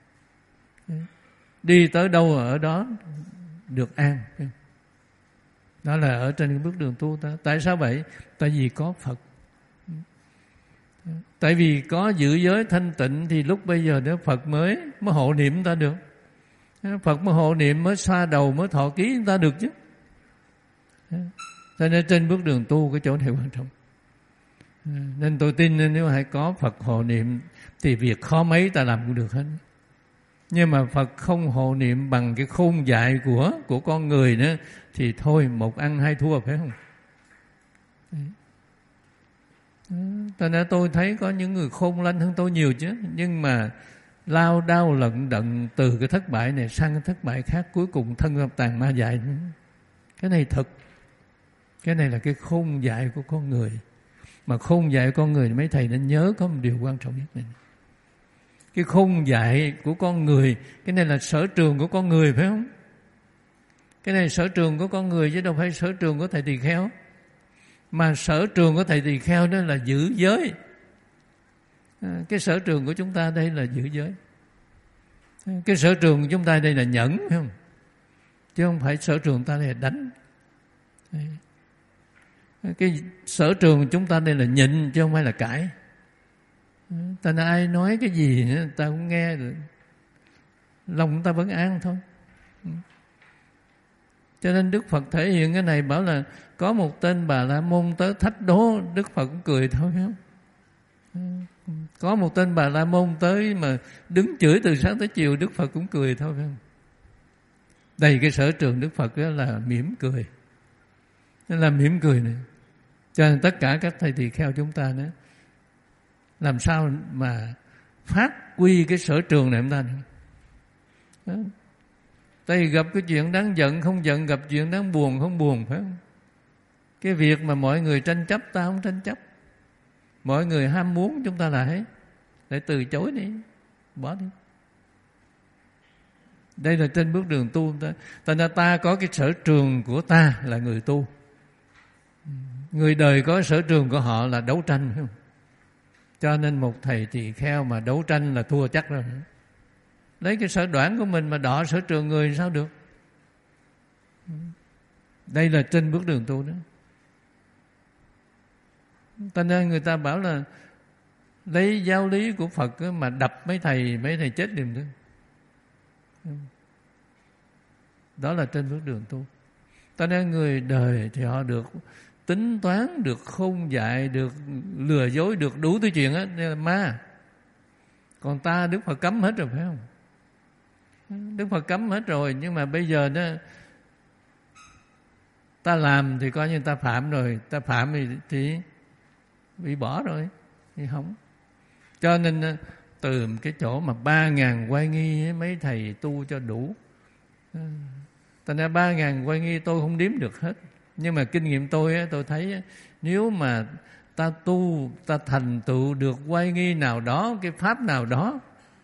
Đi tới đâu ở đó được an. Đó là ở trên cái bước đường tu ta. Tại sao vậy? Tại vì có Phật. Tại vì có giữ giới thanh tịnh thì lúc bây giờ đó Phật mới mới hộ niệm ta được. Phật mới hộ niệm, mới xoa đầu, mới thọ ký chúng ta được chứ. Cho nên trên bước đường tu cái chỗ này quan trọng. Nên tôi tin nếu hãy có Phật hộ niệm thì việc khó mấy ta làm cũng được hết. Nhưng mà Phật không hộ niệm bằng cái khôn dại của của con người nữa thì thôi, một ăn hai thua, phải không? Tại nên tôi thấy có những người khôn lanh hơn tôi nhiều chứ, nhưng mà lao đao lận đận từ cái thất bại này sang cái thất bại khác, cuối cùng thân hợp tàn ma dại. Cái này thật. Cái này là cái khôn dại của con người. Mà khôn dại của con người mấy thầy nên nhớ có một điều quan trọng nhất này. Cái khôn dại của con người, cái này là sở trường của con người, phải không? Cái này sở trường của con người chứ đâu phải sở trường của thầy tỳ kheo. Mà sở trường của thầy tỳ kheo đó là giữ giới. À, cái sở trường của chúng ta đây là giữ giới. Cái sở trường của chúng ta đây là nhẫn, phải không? Chứ không phải sở trường của ta đây là đánh. Cái sở trường của chúng ta đây là nhịn chứ không phải là cãi. Ta nói ai nói cái gì nữa, ta cũng nghe được. Lòng ta vẫn an thôi. Cho nên Đức Phật thể hiện cái này bảo là có một tên Bà La Môn tới thách đố, Đức Phật cũng cười thôi, phải không? Có một tên Bà La Môn tới mà đứng chửi từ sáng tới chiều, Đức Phật cũng cười thôi, phải không? Đây cái sở trường Đức Phật đó là mỉm cười. Nó là mỉm cười này. Cho nên tất cả các thầy tỳ kheo chúng ta nữa, làm sao mà phát huy cái sở trường này chúng ta nữa. Tại gặp cái chuyện đáng giận không giận, gặp chuyện đáng buồn không buồn, phải không? Cái việc mà mọi người tranh chấp ta không tranh chấp. Mọi người ham muốn chúng ta lại để từ chối đi, bỏ đi. Đây là trên bước đường tu ta. Thành ra ta có cái sở trường của ta là người tu. Người đời có sở trường của họ là đấu tranh, phải không? Cho nên một thầy tỳ kheo mà đấu tranh là thua chắc rồi. Lấy cái sở đoản của mình mà đọ sở trường người sao được? Đây là trên bước đường tu đó. Cho nên người ta bảo là lấy giáo lý của Phật mà đập mấy thầy, mấy thầy chết liền thôi. Đó là trên bước đường tu. Cho nên người đời thì họ được tính toán, được khôn dại, được lừa dối, được đủ thứ chuyện á, đây là ma. Còn ta Đức Phật cấm hết rồi, phải không? Đức Phật cấm hết rồi, nhưng mà bây giờ đó ta làm thì coi như ta phạm rồi, ta phạm thì, thì bị bỏ rồi, thì không. Cho nên từ cái chỗ mà ba ngàn oai nghi mấy thầy tu cho đủ. Thành ra ba ngàn oai nghi tôi không đếm được hết. Nhưng mà kinh nghiệm tôi tôi thấy nếu mà ta tu, ta thành tựu được oai nghi nào đó, cái pháp nào đó,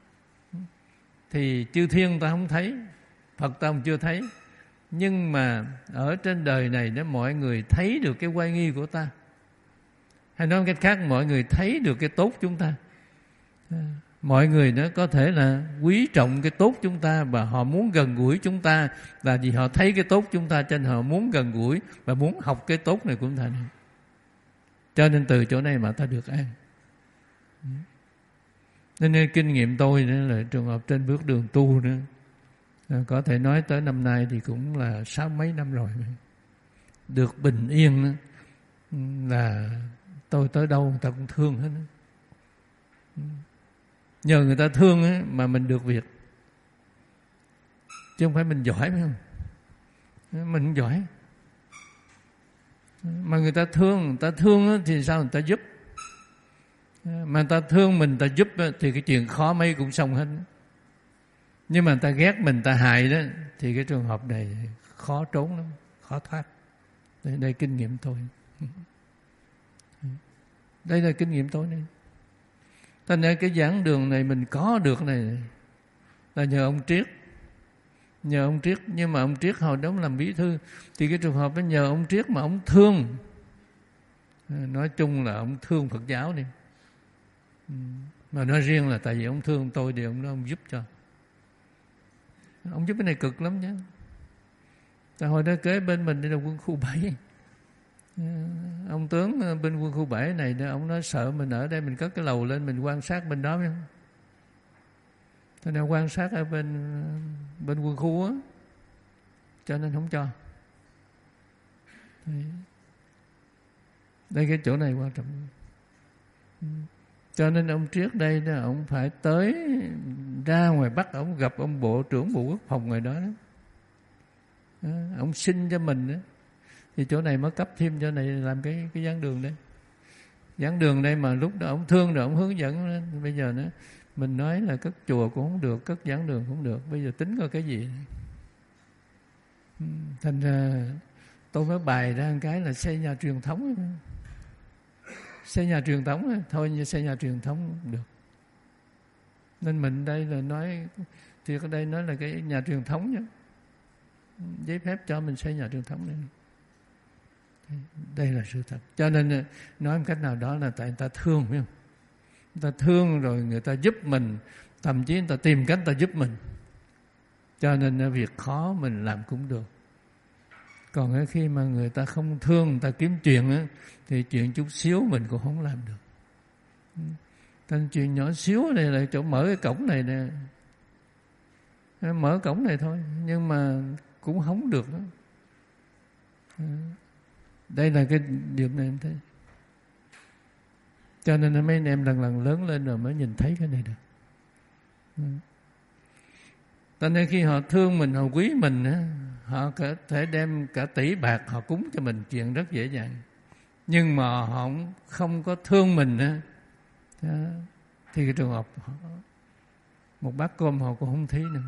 thì chư thiên ta không thấy, Phật ta không chưa thấy. Nhưng mà ở trên đời này đó, mọi người thấy được cái oai nghi của ta. Hay nói cách khác, mọi người thấy được cái tốt chúng ta. Mọi người đó có thể là quý trọng cái tốt chúng ta và họ muốn gần gũi chúng ta, là vì họ thấy cái tốt chúng ta cho nên họ muốn gần gũi và muốn học cái tốt này của chúng ta. Cho nên từ chỗ này mà ta được an. Nên kinh nghiệm tôi nữa là trường hợp trên bước đường tu nữa, có thể nói tới năm nay thì cũng là sáu mấy năm rồi, được bình yên nữa, là tôi tới đâu người ta cũng thương hết. Nhờ người ta thương ấy, mà mình được việc, chứ không phải mình giỏi, phải không? Mình không giỏi mà người ta thương. Người ta thương thì sao? Người ta giúp. Mà người ta thương mình, người ta giúp thì cái chuyện khó mấy cũng xong hết. Nhưng mà người ta ghét mình, người ta hại đó, thì cái trường hợp này khó trốn lắm, khó thoát. Đây, đây kinh nghiệm tôi. Đây là kinh nghiệm tôi này. Thành ra cái giảng đường này mình có được này là nhờ ông Triết. Nhờ ông Triết. Nhưng mà ông Triết hồi đó làm bí thư, thì cái trường hợp đó nhờ ông Triết mà ông thương. Nói chung là ông thương Phật giáo đi. Mà nói riêng là tại vì ông thương tôi thì ông nói ông giúp cho. Ông giúp cái này cực lắm chứ. Tại hồi đó kế bên mình đây là quân khu bảy. Ông tướng bên quân khu bảy này, ông nói sợ mình ở đây mình cất cái lầu lên mình quan sát bên đó, phải không? Thế nên quan sát ở bên bên quân khu á, cho nên không cho. Đây cái chỗ này quan trọng. Cho nên ông Triết đây đó, ông phải tới ra ngoài Bắc, ông gặp ông Bộ trưởng Bộ Quốc phòng ngoài đó, đó. đó ông xin cho mình đó. Thì chỗ này mới cấp thêm chỗ này làm cái cái giảng đường đây. Giảng đường đây mà lúc đó ông thương rồi ông hướng dẫn. Bây giờ nữa mình nói là cất chùa cũng không được, cất giảng đường cũng không được. Bây giờ tính coi cái gì. Thành ra tôi mới bày ra một cái là xây nhà truyền thống. Xây nhà truyền thống thôi, như xây nhà truyền thống cũng được. Nên mình đây là nói, thì ở đây nói là cái nhà truyền thống nhé. Giấy phép cho mình xây nhà truyền thống này. Đây là sự thật. Cho nên nói một cách nào đó là tại người ta thương, phải không? Người ta thương rồi người ta giúp mình, thậm chí người ta tìm cách người ta giúp mình. Cho nên việc khó mình làm cũng được. Còn khi mà người ta không thương, người ta kiếm chuyện á, thì chuyện chút xíu mình cũng không làm được. Thành chuyện nhỏ xíu này là chỗ mở cái cổng này nè, mở cổng này thôi, nhưng mà cũng không được đó. Đây là cái điểm này em thấy. Cho nên mấy anh em lần lần lớn lên rồi mới nhìn thấy cái này được. Cho nên khi họ thương mình, họ quý mình, họ có thể đem cả tỷ bạc họ cúng cho mình, chuyện rất dễ dàng. Nhưng mà họ không có thương mình thì cái trường hợp họ, một bát cơm họ cũng không thấy nữa.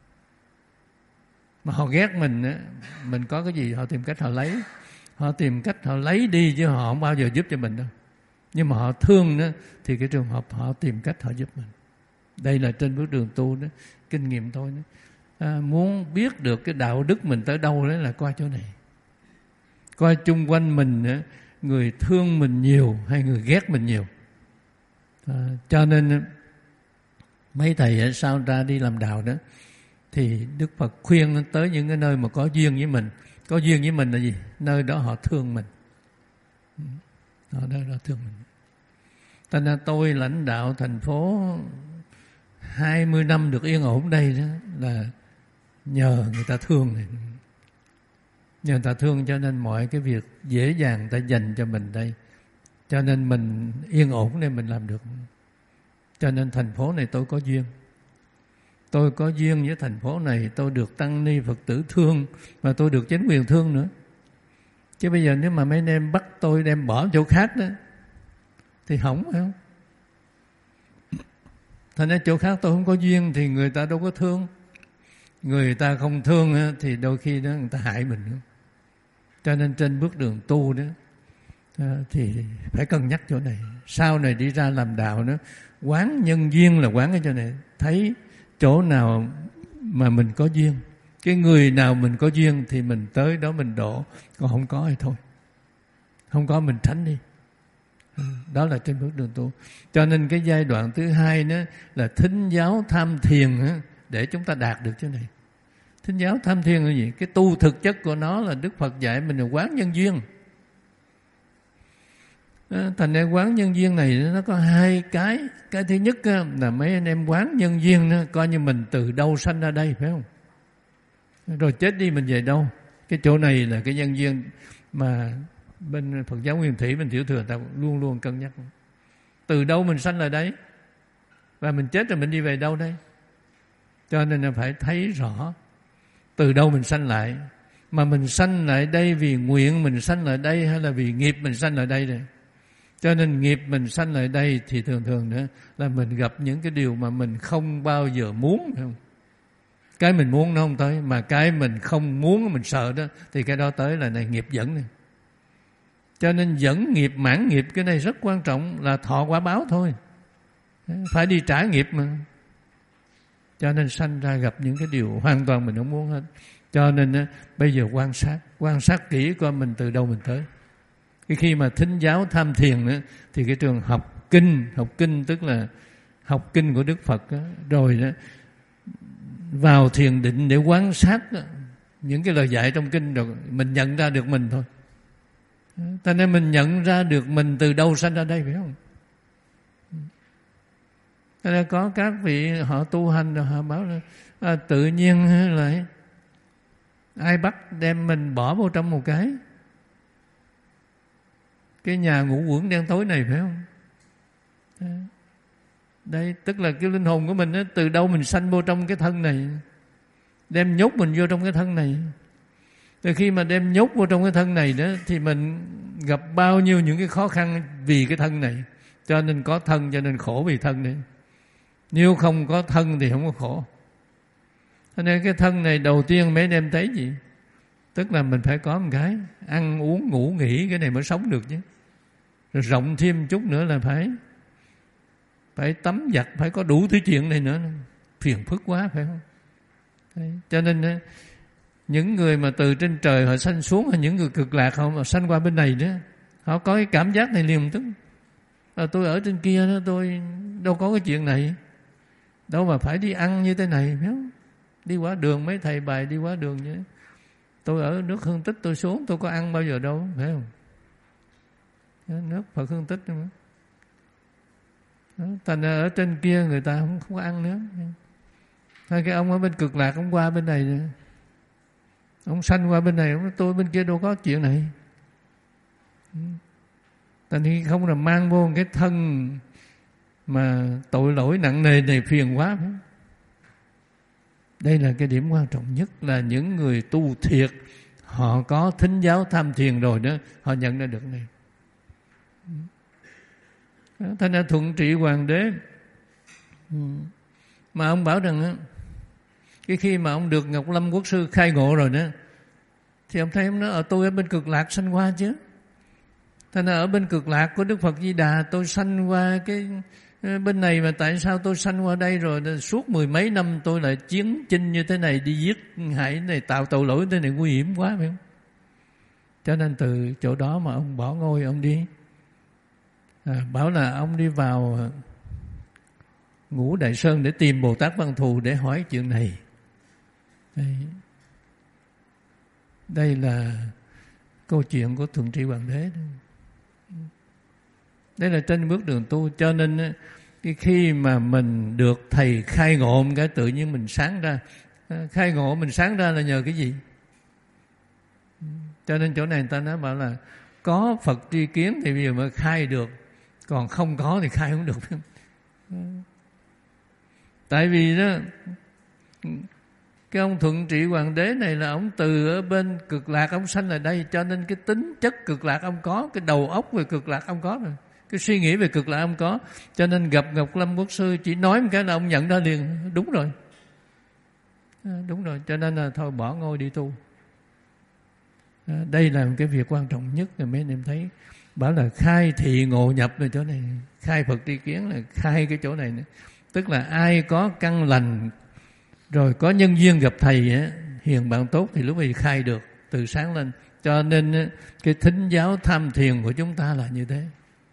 Mà họ ghét mình, mình có cái gì họ tìm cách họ lấy. Họ tìm cách họ lấy đi chứ họ không bao giờ giúp cho mình đâu. Nhưng mà họ thương đó, thì cái trường hợp họ tìm cách họ giúp mình. Đây là trên bước đường tu đó, kinh nghiệm tôi đó. À, muốn biết được cái đạo đức mình tới đâu đó là qua chỗ này. Coi chung quanh mình đó, người thương mình nhiều hay người ghét mình nhiều. À, cho nên mấy thầy sau ra đi làm đạo đó, thì Đức Phật khuyên tới những cái nơi mà có duyên với mình. Có duyên với mình là gì? Nơi đó họ thương mình. Họ đó họ thương mình. Cho nên tôi lãnh đạo thành phố hai mươi năm được yên ổn đây đó, là nhờ người ta thương này. Nhờ người ta thương cho nên mọi cái việc dễ dàng người ta dành cho mình đây. Cho nên mình yên ổn nên mình làm được. Cho nên thành phố này tôi có duyên. Tôi có duyên với thành phố này, tôi được tăng ni Phật tử thương, và tôi được chính quyền thương nữa. Chứ bây giờ nếu mà mấy anh em bắt tôi đem bỏ chỗ khác đó, thì hỏng, phải không? Thành ra chỗ khác tôi không có duyên thì người ta đâu có thương. Người ta không thương thì đôi khi đó người ta hại mình nữa. Cho nên trên bước đường tu đó thì phải cân nhắc chỗ này. Sau này đi ra làm đạo đó, quán nhân duyên là quán ở chỗ này. Thấy chỗ nào mà mình có duyên, cái người nào mình có duyên thì mình tới đó mình độ. Còn không có thì thôi, không có mình tránh đi. Đó là trên bước đường tu. Cho nên cái giai đoạn thứ hai đó là thính giáo tham thiền, để chúng ta đạt được chỗ này. Thính giáo tham thiền là gì? Cái tu thực chất của nó là Đức Phật dạy mình là quán nhân duyên. Thành ra quán nhân duyên này nó có hai cái. Cái thứ nhất là mấy anh em quán nhân duyên đó, coi như mình từ đâu sanh ra đây, phải không? Rồi chết đi mình về đâu? Cái chỗ này là cái nhân duyên mà bên Phật giáo Nguyên Thủy, bên Tiểu Thừa ta luôn luôn cân nhắc. Từ đâu mình sanh lại đấy? Và mình chết rồi mình đi về đâu đây? Cho nên là phải thấy rõ từ đâu mình sanh lại. Mà mình sanh lại đây vì nguyện mình sanh lại đây hay là vì nghiệp mình sanh lại đây đây? Cho nên nghiệp mình sanh lại đây thì thường thường nữa là mình gặp những cái điều mà mình không bao giờ muốn, phải không? Cái mình muốn nó không tới, mà cái mình không muốn, mình sợ đó, thì cái đó tới là này nghiệp dẫn này. Cho nên dẫn nghiệp, mãn nghiệp, cái này rất quan trọng, là thọ quả báo thôi. Phải đi trả nghiệp mà. Cho nên sanh ra gặp những cái điều hoàn toàn mình không muốn hết. Cho nên bây giờ quan sát, quan sát kỹ coi mình từ đâu mình tới. Cái khi mà thính giáo tham thiền đó, thì cái trường học kinh, học kinh tức là học kinh của Đức Phật đó, rồi đó, vào thiền định để quan sát đó, những cái lời dạy trong kinh, rồi mình nhận ra được mình thôi. Cho nên mình nhận ra được mình từ đâu sanh ra đây, phải không? Cho nên có các vị họ tu hành rồi họ bảo là à, tự nhiên là ai bắt đem mình bỏ vô trong một cái cái nhà ngũ quẩn đen tối này, phải không? Đây, tức là cái linh hồn của mình đó, từ đâu mình sanh vô trong cái thân này, đem nhốt mình vô trong cái thân này. Từ khi mà đem nhốt vô trong cái thân này đó, thì mình gặp bao nhiêu những cái khó khăn vì cái thân này. Cho nên có thân, cho nên khổ vì thân này. Nếu không có thân thì không có khổ. Cho nên cái thân này đầu tiên mấy anh em thấy gì? Tức là mình phải có một cái ăn uống ngủ nghỉ, cái này mới sống được chứ. Rồi rộng thêm chút nữa là phải phải tắm giặt, phải có đủ thứ chuyện này nữa. Phiền phức quá phải không? Đấy. Cho nên những người mà từ trên trời họ sanh xuống, hay những người cực lạc họ mà sanh qua bên này đó, họ có cái cảm giác này liền tức. À, tôi ở trên kia đó, tôi đâu có cái chuyện này, đâu mà phải đi ăn như thế này, phải không? Đi qua đường, mấy thầy bài đi qua đường vậy. Tôi ở nước Hương Tích tôi xuống, tôi có ăn bao giờ đâu, phải không? Nước Phật Hương Tích nữa. Đó, thành ra ở trên kia người ta không, không có ăn nữa. Hai cái ông ở bên cực lạc, ông qua bên này nữa. Ông sanh qua bên này, ông nói tôi bên kia đâu có chuyện này. Thành khi không là mang vô cái thân mà tội lỗi nặng nề này phiền quá. Đây là cái điểm quan trọng nhất, là những người tu thiệt họ có thính giáo tham thiền rồi đó, họ nhận ra được này. Thành ra Thuận Trị Hoàng đế mà ông bảo rằng cái khi mà ông được Ngọc Lâm Quốc sư khai ngộ rồi đó, thì ông thấy ông nói ở tôi ở bên cực lạc sanh qua chứ. Thành ra ở bên cực lạc của Đức Phật Di Đà tôi sanh qua cái bên này, mà tại sao tôi sanh qua đây rồi suốt mười mấy năm tôi lại chiến chinh như thế này, đi giết hại này, tạo tội lỗi thế này, nguy hiểm quá phải không? Cho nên từ chỗ đó mà ông bỏ ngôi, ông đi à, bảo là ông đi vào Ngũ Đại Sơn để tìm Bồ Tát Văn Thù để hỏi chuyện này. Đây, đây là câu chuyện của Thuận Trị Hoàng đế. Đây là trên bước đường tu. Cho nên cái khi mà mình được thầy khai ngộ cái tự nhiên mình sáng ra. Khai ngộ mình sáng ra là nhờ cái gì? Cho nên chỗ này người ta nói bảo là có Phật tri kiến thì bây giờ mới khai được, còn không có thì khai không được. Tại vì đó, cái ông Thuận Trị Hoàng đế này là ông từ ở bên cực lạc ông sanh lại đây, cho nên cái tính chất cực lạc ông có, cái đầu óc về cực lạc ông có rồi, cái suy nghĩ về cực lạc ông có. Cho nên gặp Ngọc Lâm Quốc sư chỉ nói một cái là ông nhận ra liền, đúng rồi, đúng rồi. Cho nên là thôi bỏ ngôi đi tu. Đây là một cái việc quan trọng nhất. Rồi mấy anh em thấy bảo là khai thị ngộ nhập ở chỗ này, khai Phật tri kiến là khai cái chỗ này nữa. Tức là ai có căn lành rồi có nhân duyên gặp thầy á, hiền bạn tốt thì lúc này khai được từ sáng lên. Cho nên cái thính giáo tham thiền của chúng ta là như thế.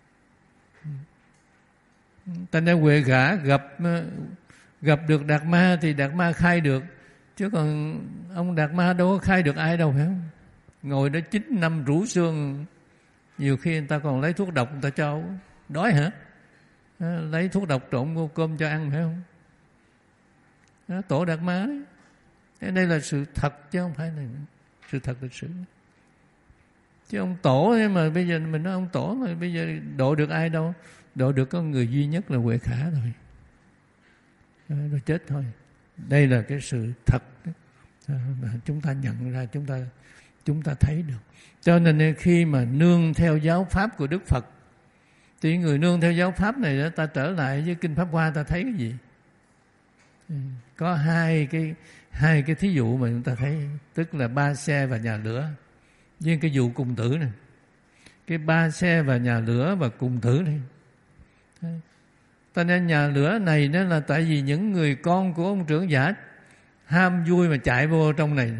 Ta nói Huệ Khả gặp gặp được Đạt Ma thì Đạt Ma khai được, chứ còn ông Đạt Ma đâu có khai được ai đâu, phải không? Ngồi đó chín năm rũ xương, nhiều khi người ta còn lấy thuốc độc người ta cho. Đói hả? Lấy thuốc độc trộn vô cơm cho ăn, phải không? Đó, Tổ Đạt Ma đấy. Thế đây là sự thật chứ không phải là sự thật lịch sử. Chứ ông Tổ ấy mà bây giờ mình nói ông Tổ mà bây giờ độ được ai đâu. Độ được có người duy nhất là Huệ Khả thôi. Rồi chết thôi. Đây là cái sự thật mà chúng ta nhận ra, chúng ta chúng ta thấy được. Cho nên khi mà nương theo giáo pháp của Đức Phật, thì người nương theo giáo pháp này đó, ta trở lại với Kinh Pháp Hoa ta thấy cái gì? Có hai cái hai cái thí dụ mà chúng ta thấy, tức là ba xe và nhà lửa, với cái vụ cùng tử này. Cái ba xe và nhà lửa và cùng tử này. Ta nên nhà lửa này đó là tại vì những người con của ông trưởng giả ham vui mà chạy vô trong này.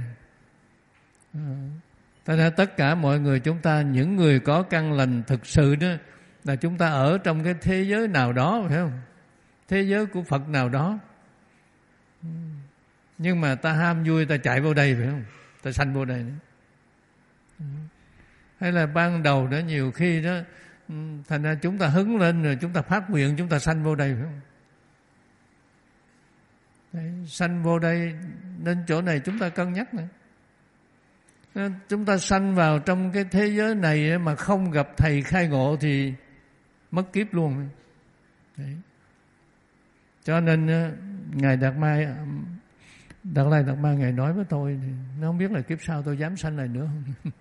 Ta nên tất cả mọi người chúng ta, những người có căn lành thực sự đó, là chúng ta ở trong cái thế giới nào đó, phải không? Thế giới của Phật nào đó. Nhưng mà ta ham vui, ta chạy vô đây, phải không? Ta sanh vô đây nữa. Hay là ban đầu đó nhiều khi đó, thành ra chúng ta hứng lên rồi chúng ta phát nguyện, chúng ta sanh vô đây, phải không? Đấy, sanh vô đây, nên chỗ này chúng ta cân nhắc nữa. Chúng ta sanh vào trong cái thế giới này mà không gặp thầy khai ngộ thì mất kiếp luôn. Đấy. Cho nên Ngài Đạt Ma, Đạt Lai Đạt Ma Ngài nói với tôi, nó không biết là kiếp sau tôi dám sanh lại nữa không.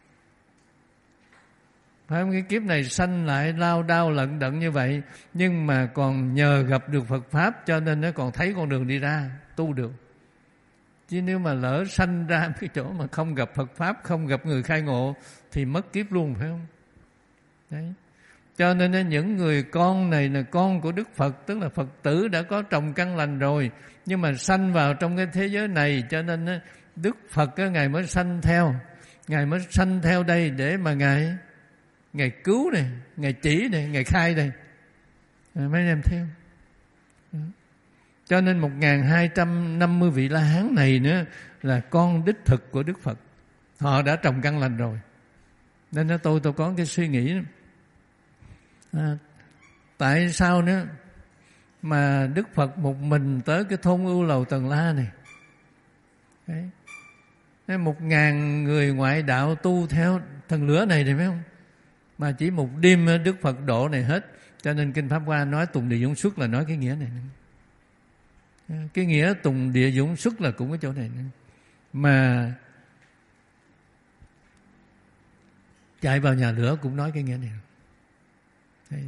Phải không? Cái kiếp này sanh lại lao đao lận đận như vậy, nhưng mà còn nhờ gặp được Phật Pháp cho nên nó còn thấy con đường đi ra, tu được. Chứ nếu mà lỡ sanh ra cái chỗ mà không gặp Phật Pháp, không gặp người khai ngộ thì mất kiếp luôn, phải không? Đấy. Cho nên những người con này là con của Đức Phật, tức là Phật tử đã có trồng căn lành rồi, nhưng mà sanh vào trong cái thế giới này, cho nên Đức Phật Ngài mới sanh theo, Ngài mới sanh theo đây để mà Ngài Ngài cứu này, Ngài chỉ này, Ngài khai đây, mấy anh em theo. Cho nên một nghìn hai trăm năm mươi vị La Hán này nữa là con đích thực của Đức Phật, họ đã trồng căn lành rồi. Nên đó tôi tôi có cái suy nghĩ à, tại sao nữa mà Đức Phật một mình tới cái thôn Ưu Lầu Tần La này. Đấy. Một ngàn người ngoại đạo tu theo thần lửa này thì phải không? Mà chỉ một đêm Đức Phật độ này hết. Cho nên Kinh Pháp Hoa nói Tùng Địa Dũng Xuất là nói cái nghĩa này. Cái nghĩa Tùng Địa Dũng Xuất là cũng cái chỗ này. Mà chạy vào nhà lửa cũng nói cái nghĩa này. Đấy.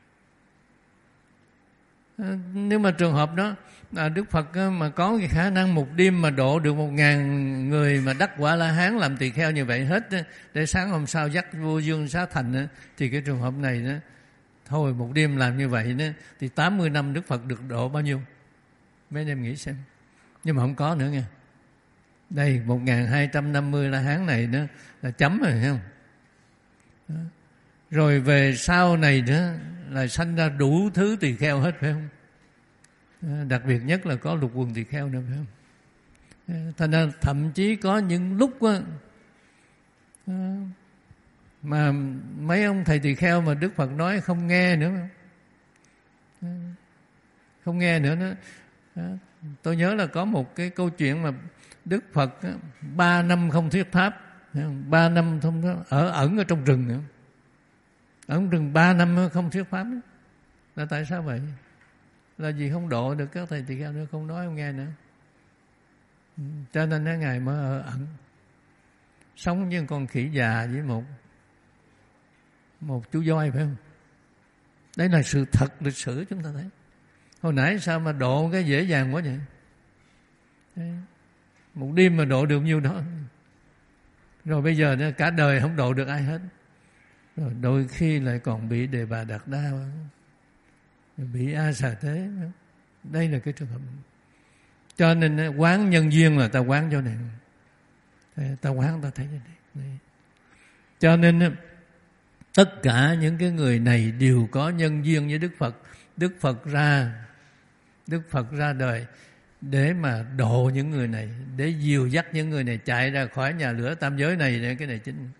Nếu mà trường hợp đó à, Đức Phật mà có cái khả năng một đêm mà độ được một ngàn người mà đắc quả La Hán làm tỳ kheo như vậy hết, để sáng hôm sau dắt vô dương xá thành, thì cái trường hợp này đó, thôi một đêm làm như vậy đó, thì tám mươi năm Đức Phật được độ bao nhiêu? Mấy anh em nghĩ xem. Nhưng mà không có nữa nghe. Đây một nghìn hai trăm năm mươi La Hán này đó là chấm rồi, thấy không? Đó. Rồi về sau này nữa là sanh ra đủ thứ tỳ kheo hết, phải không? Đặc biệt nhất là có lục quần tỳ kheo nữa, phải không? Thành ra thậm chí có những lúc á, mà mấy ông thầy tỳ kheo mà Đức Phật nói không nghe nữa, không nghe nữa đó. Tôi nhớ là có một cái câu chuyện mà Đức Phật ba năm không thuyết pháp, ba năm không ở ẩn ở trong rừng nữa. Ở trong rừng ba năm không thuyết pháp. Là tại sao vậy? Là vì không độ được các thầy tỳ kheo nữa, không nói không nghe nữa. Cho nên Ngài mới ở ẩn, sống như con khỉ già với một một chú voi, phải không? Đấy là sự thật lịch sử chúng ta thấy. Hồi nãy sao mà độ cái dễ dàng quá vậy? Đấy. Một đêm mà độ được nhiêu đó. Rồi bây giờ nữa, cả đời không độ được ai hết. Rồi đôi khi lại còn bị Đề Bà Đạt Đa, bị A Xà Thế. Đây là cái trường hợp. Cho nên quán nhân duyên là ta quán chỗ này. Ta quán ta thấy như này. Cho nên tất cả những cái người này đều có nhân duyên với Đức Phật. Đức Phật ra Đức Phật ra đời để mà độ những người này, để dìu dắt những người này chạy ra khỏi nhà lửa tam giới này. Cái này chính.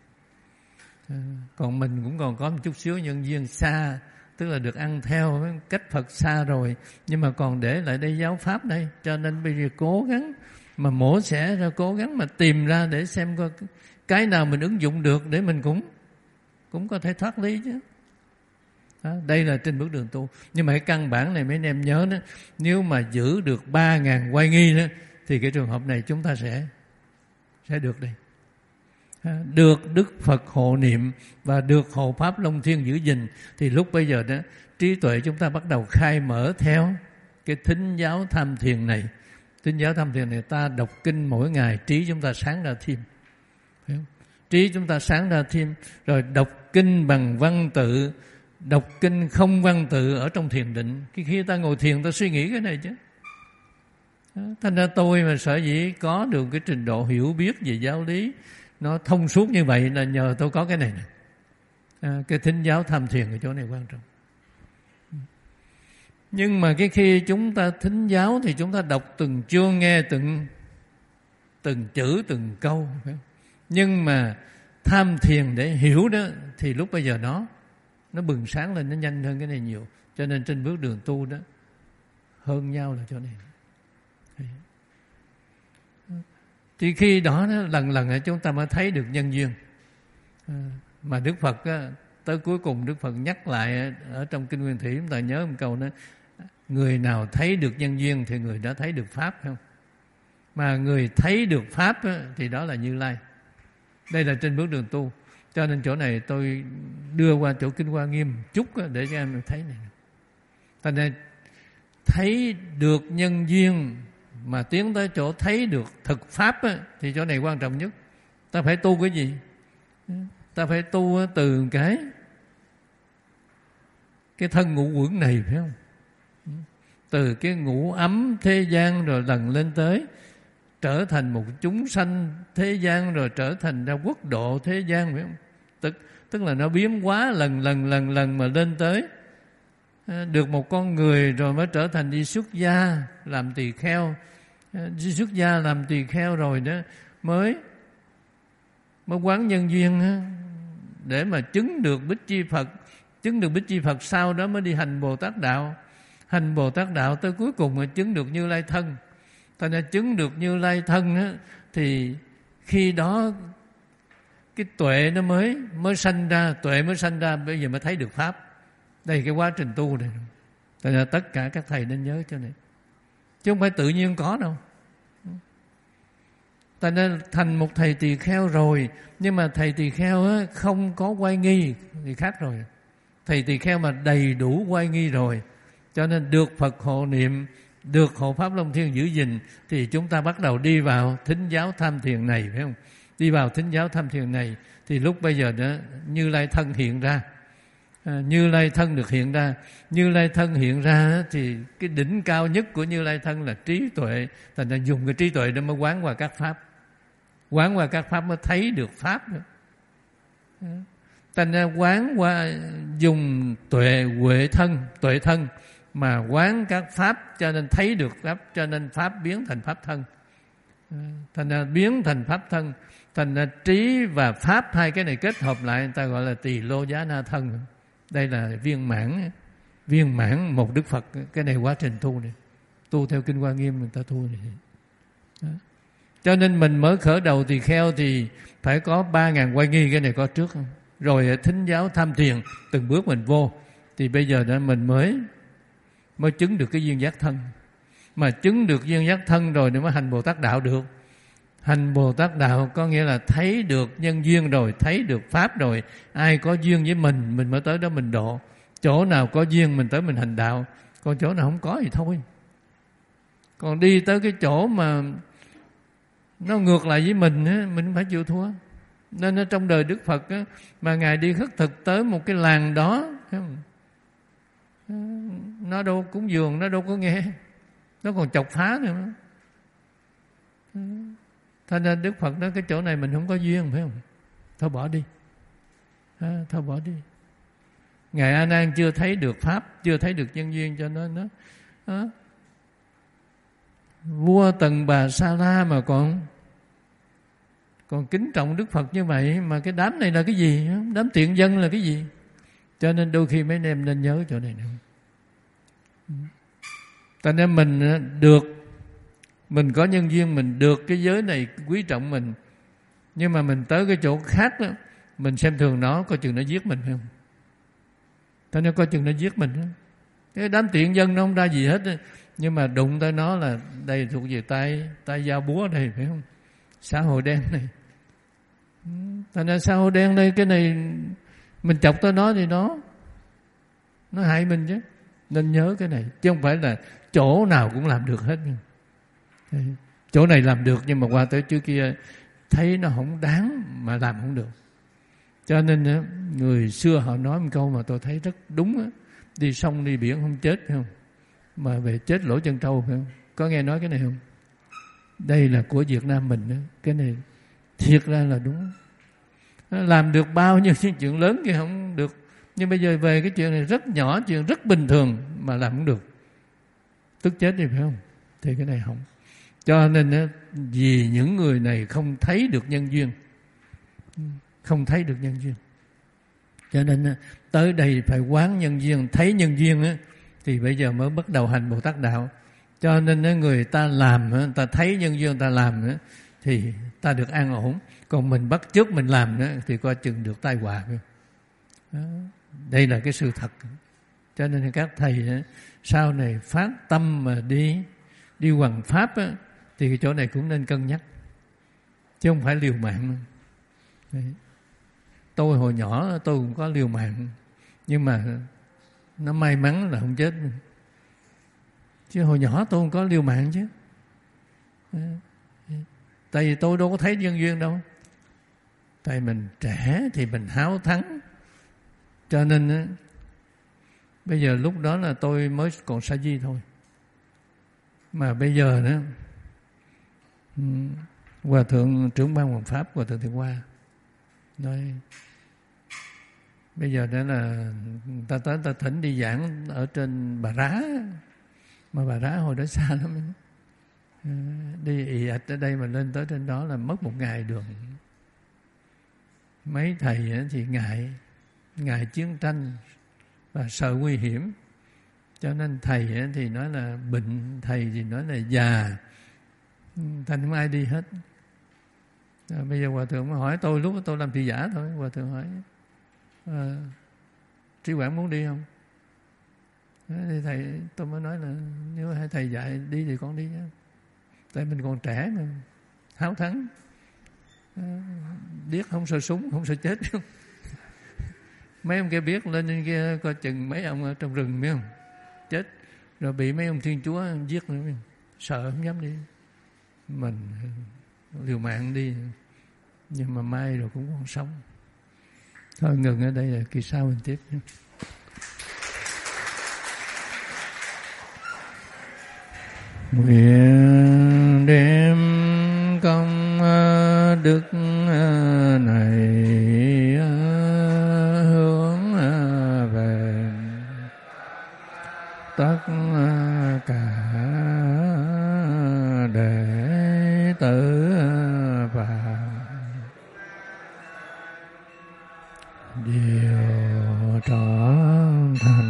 Còn mình cũng còn có một chút xíu nhân duyên xa, tức là được ăn theo cách Phật xa rồi, nhưng mà còn để lại đây giáo pháp đây. Cho nên bây giờ cố gắng mà mổ xẻ ra, cố gắng mà tìm ra để xem coi cái nào mình ứng dụng được để mình cũng cũng có thể thoát ly chứ. Đó, đây là trên bước đường tu. Nhưng mà cái căn bản này mấy anh em nhớ đó, nếu mà giữ được ba ngàn oai nghi đó, thì cái trường hợp này chúng ta sẽ sẽ được đây. Được Đức Phật hộ niệm và được hộ Pháp Long Thiên giữ gìn, thì lúc bây giờ đó trí tuệ chúng ta bắt đầu khai mở theo cái thính giáo tham thiền này. Thính giáo tham thiền này ta đọc kinh mỗi ngày, trí chúng ta sáng ra thêm. Phải không? Trí chúng ta sáng ra thêm. Rồi đọc kinh bằng văn tự, đọc kinh không văn tự ở trong thiền định. Khi khi ta ngồi thiền ta suy nghĩ cái này chứ. Đó. Thành ra tôi mà sở dĩ có được cái trình độ hiểu biết về giáo lý nó thông suốt như vậy là nhờ tôi có cái này nè. À, cái thính giáo tham thiền ở chỗ này quan trọng. Nhưng mà cái khi chúng ta thính giáo thì chúng ta đọc từng chương, nghe từng từng chữ, từng câu. Phải không? Nhưng mà tham thiền để hiểu đó thì lúc bây giờ nó nó bừng sáng lên, nó nhanh hơn cái này nhiều. Cho nên trên bước đường tu đó hơn nhau là chỗ này. Thì khi đó, đó lần lần chúng ta mới thấy được nhân duyên. À, mà Đức Phật á, tới cuối cùng Đức Phật nhắc lại ở trong Kinh Nguyên Thủy, chúng ta nhớ một câu đó: người nào thấy được nhân duyên thì người đã thấy được Pháp, không? Mà người thấy được Pháp á, thì đó là Như Lai. Đây là trên bước đường tu. Cho nên chỗ này tôi đưa qua chỗ Kinh Hoa Nghiêm chút á, để cho em thấy này. Thành ra thấy được nhân duyên mà tiến tới chỗ thấy được thực Pháp á, thì chỗ này quan trọng nhất. Ta phải tu cái gì? Ta phải tu từ cái cái thân ngũ uẩn này, phải không? Từ cái ngũ ấm thế gian rồi lần lên tới trở thành một chúng sanh thế gian, rồi trở thành ra quốc độ thế gian, phải không? Tức, tức là nó biến hóa lần lần lần lần mà lên tới được một con người, rồi mới trở thành đi xuất gia làm tỳ kheo. Đi xuất gia làm tỳ kheo rồi đó mới mới quán nhân duyên để mà chứng được Bích Chi Phật. Chứng được Bích Chi Phật sau đó mới đi hành Bồ Tát Đạo. Hành Bồ Tát Đạo tới cuối cùng mà chứng được Như Lai thân. Thành ra chứng được Như Lai thân á, thì khi đó cái tuệ nó mới mới sanh ra, tuệ mới sanh ra, bây giờ mới thấy được Pháp. Đây cái quá trình tu này. Thành ra tất cả các thầy nên nhớ cho này. Chứ không phải tự nhiên có đâu. Thành ra thành một thầy tỳ kheo rồi, nhưng mà thầy tỳ kheo á, không có oai nghi thì khác rồi. Thầy tỳ kheo mà đầy đủ oai nghi rồi, cho nên được Phật hộ niệm, được hộ Pháp Long Thiên giữ gìn, thì chúng ta bắt đầu đi vào thính giáo tham thiền này, phải không? Đi vào thính giáo tham thiền này thì lúc bây giờ đó Như Lai thân hiện ra. À, Như Lai thân được hiện ra. Như Lai thân hiện ra thì cái đỉnh cao nhất của Như Lai thân là trí tuệ. Thành ra dùng cái trí tuệ đó mới quán qua các Pháp. Quán qua các Pháp mới thấy được Pháp nữa. Thành ra quán qua dùng tuệ huệ thân, tuệ thân mà quán các Pháp, cho nên thấy được Pháp, cho nên Pháp biến thành Pháp thân. Thành ra biến thành Pháp thân. Thành ra trí và Pháp hai cái này kết hợp lại, người ta gọi là tỳ lô giá na thân. Đây là viên mãn, viên mãn một Đức Phật. Cái này quá trình tu này. Tu theo Kinh Hoa Nghiêm người ta tu này. Đó. Cho nên mình mới khởi đầu tỳ kheo thì phải có ba ngàn oai nghi, cái này có trước không? Rồi thính giáo tham thiền, từng bước mình vô. Thì bây giờ đó mình mới mới chứng được cái duyên giác thân. Mà chứng được duyên giác thân rồi thì mới hành Bồ Tát Đạo được. Hành Bồ Tát Đạo có nghĩa là thấy được nhân duyên rồi, thấy được Pháp rồi. Ai có duyên với mình, mình mới tới đó mình độ. Chỗ nào có duyên mình tới mình hành đạo. Còn chỗ nào không có thì thôi. Còn đi tới cái chỗ mà nó ngược lại với mình, mình phải chịu thua. Nên ở trong đời Đức Phật á, mà Ngài đi khất thực tới một cái làng đó, nó đâu cúng dường, nó đâu có nghe, nó còn chọc phá nữa. Thành ra Đức Phật nói cái chỗ này mình không có duyên, phải không? Thôi bỏ đi. À, thôi bỏ đi. Ngài A Nan chưa thấy được Pháp, chưa thấy được nhân duyên, cho nên nó à, vua Tần Bà Sa La mà còn còn kính trọng Đức Phật như vậy, mà cái đám này là cái gì? Đám tiện dân là cái gì? Cho nên đôi khi mấy anh em nên nhớ chỗ này nữa. Tại nên mình được, mình có nhân duyên, mình được cái giới này quý trọng mình, nhưng mà mình tới cái chỗ khác đó, mình xem thường nó, coi chừng nó giết mình, phải không? Tại nên coi chừng nó giết mình. Cái đám tiện dân nó không ra gì hết, nhưng mà đụng tới nó là đây thuộc về tay tay dao búa này, phải không? Xã hội đen này. Thành ra xã hội đen đây, cái này mình chọc tới nó thì nó nó hại mình chứ. Nên nhớ cái này, chứ không phải là chỗ nào cũng làm được hết. Chỗ này làm được, nhưng mà qua tới trước kia thấy nó không đáng mà làm không được. Cho nên người xưa họ nói một câu mà tôi thấy rất đúng. Đi sông đi biển không chết, phải không? Mà về chết lỗ chân trâu, phải không? Có nghe nói cái này không? Đây là của Việt Nam mình đó. Cái này thiệt ra là đúng. Làm được bao nhiêu chuyện lớn kia không được. Nhưng bây giờ về cái chuyện này rất nhỏ, chuyện rất bình thường mà làm không được. Tức chết đi, phải không? Thì cái này không. Cho nên vì những người này không thấy được nhân duyên, không thấy được nhân duyên, cho nên tới đây phải quán nhân duyên. Thấy nhân duyên á, thì bây giờ mới bắt đầu hành Bồ Tát Đạo. Cho nên người ta làm, người ta thấy nhân duyên, người ta làm thì ta được an ổn. Còn mình bắt chước mình làm thì coi chừng được tai họa. Đó. Đây là cái sự thật. Cho nên các thầy sau này phát tâm mà đi đi hoằng pháp á, thì cái chỗ này cũng nên cân nhắc, chứ không phải liều mạng. Đấy. Tôi hồi nhỏ tôi cũng có liều mạng, nhưng mà nó may mắn là không chết. Chứ hồi nhỏ tôi không có liều mạng chứ. Tại vì tôi đâu có thấy nhân duyên đâu. Tại mình trẻ thì mình háo thắng, cho nên bây giờ lúc đó là tôi mới còn sa di thôi. Mà bây giờ nữa, Hòa thượng trưởng ban Hoằng Pháp, Hòa thượng Thiện Hoa nói bây giờ đó là ta tới ta thỉnh đi giảng ở trên Bà Rá, mà Bà Rá hồi đó xa lắm, đi ì ạch ở đây mà lên tới trên đó là mất một ngày đường. Mấy thầy thì ngại ngại chiến tranh và sợ nguy hiểm, cho nên thầy thì nói là bệnh, thầy thì nói là già, thành không ai đi hết. À, bây giờ Hòa thượng mới hỏi tôi, lúc tôi làm thị giả thôi, Hòa thượng hỏi à, Trí Quảng muốn đi không? Thì thầy, tôi mới nói là nếu hai thầy dạy đi thì con đi nhé, tại mình còn trẻ mà, háo thắng, à, biết không sợ súng, không sợ chết. Mấy ông kia biết lên trên kia coi chừng mấy ông ở trong rừng biết không, chết rồi bị mấy ông Thiên Chúa giết nữa, sợ không dám đi. Mình liều mạng đi, nhưng mà mai rồi cũng còn sống. Thôi ngừng ở đây, là kỳ sau mình tiếp nhé. Nguyện đem công đức này hướng về tất cả đệ tử và điều trọn thành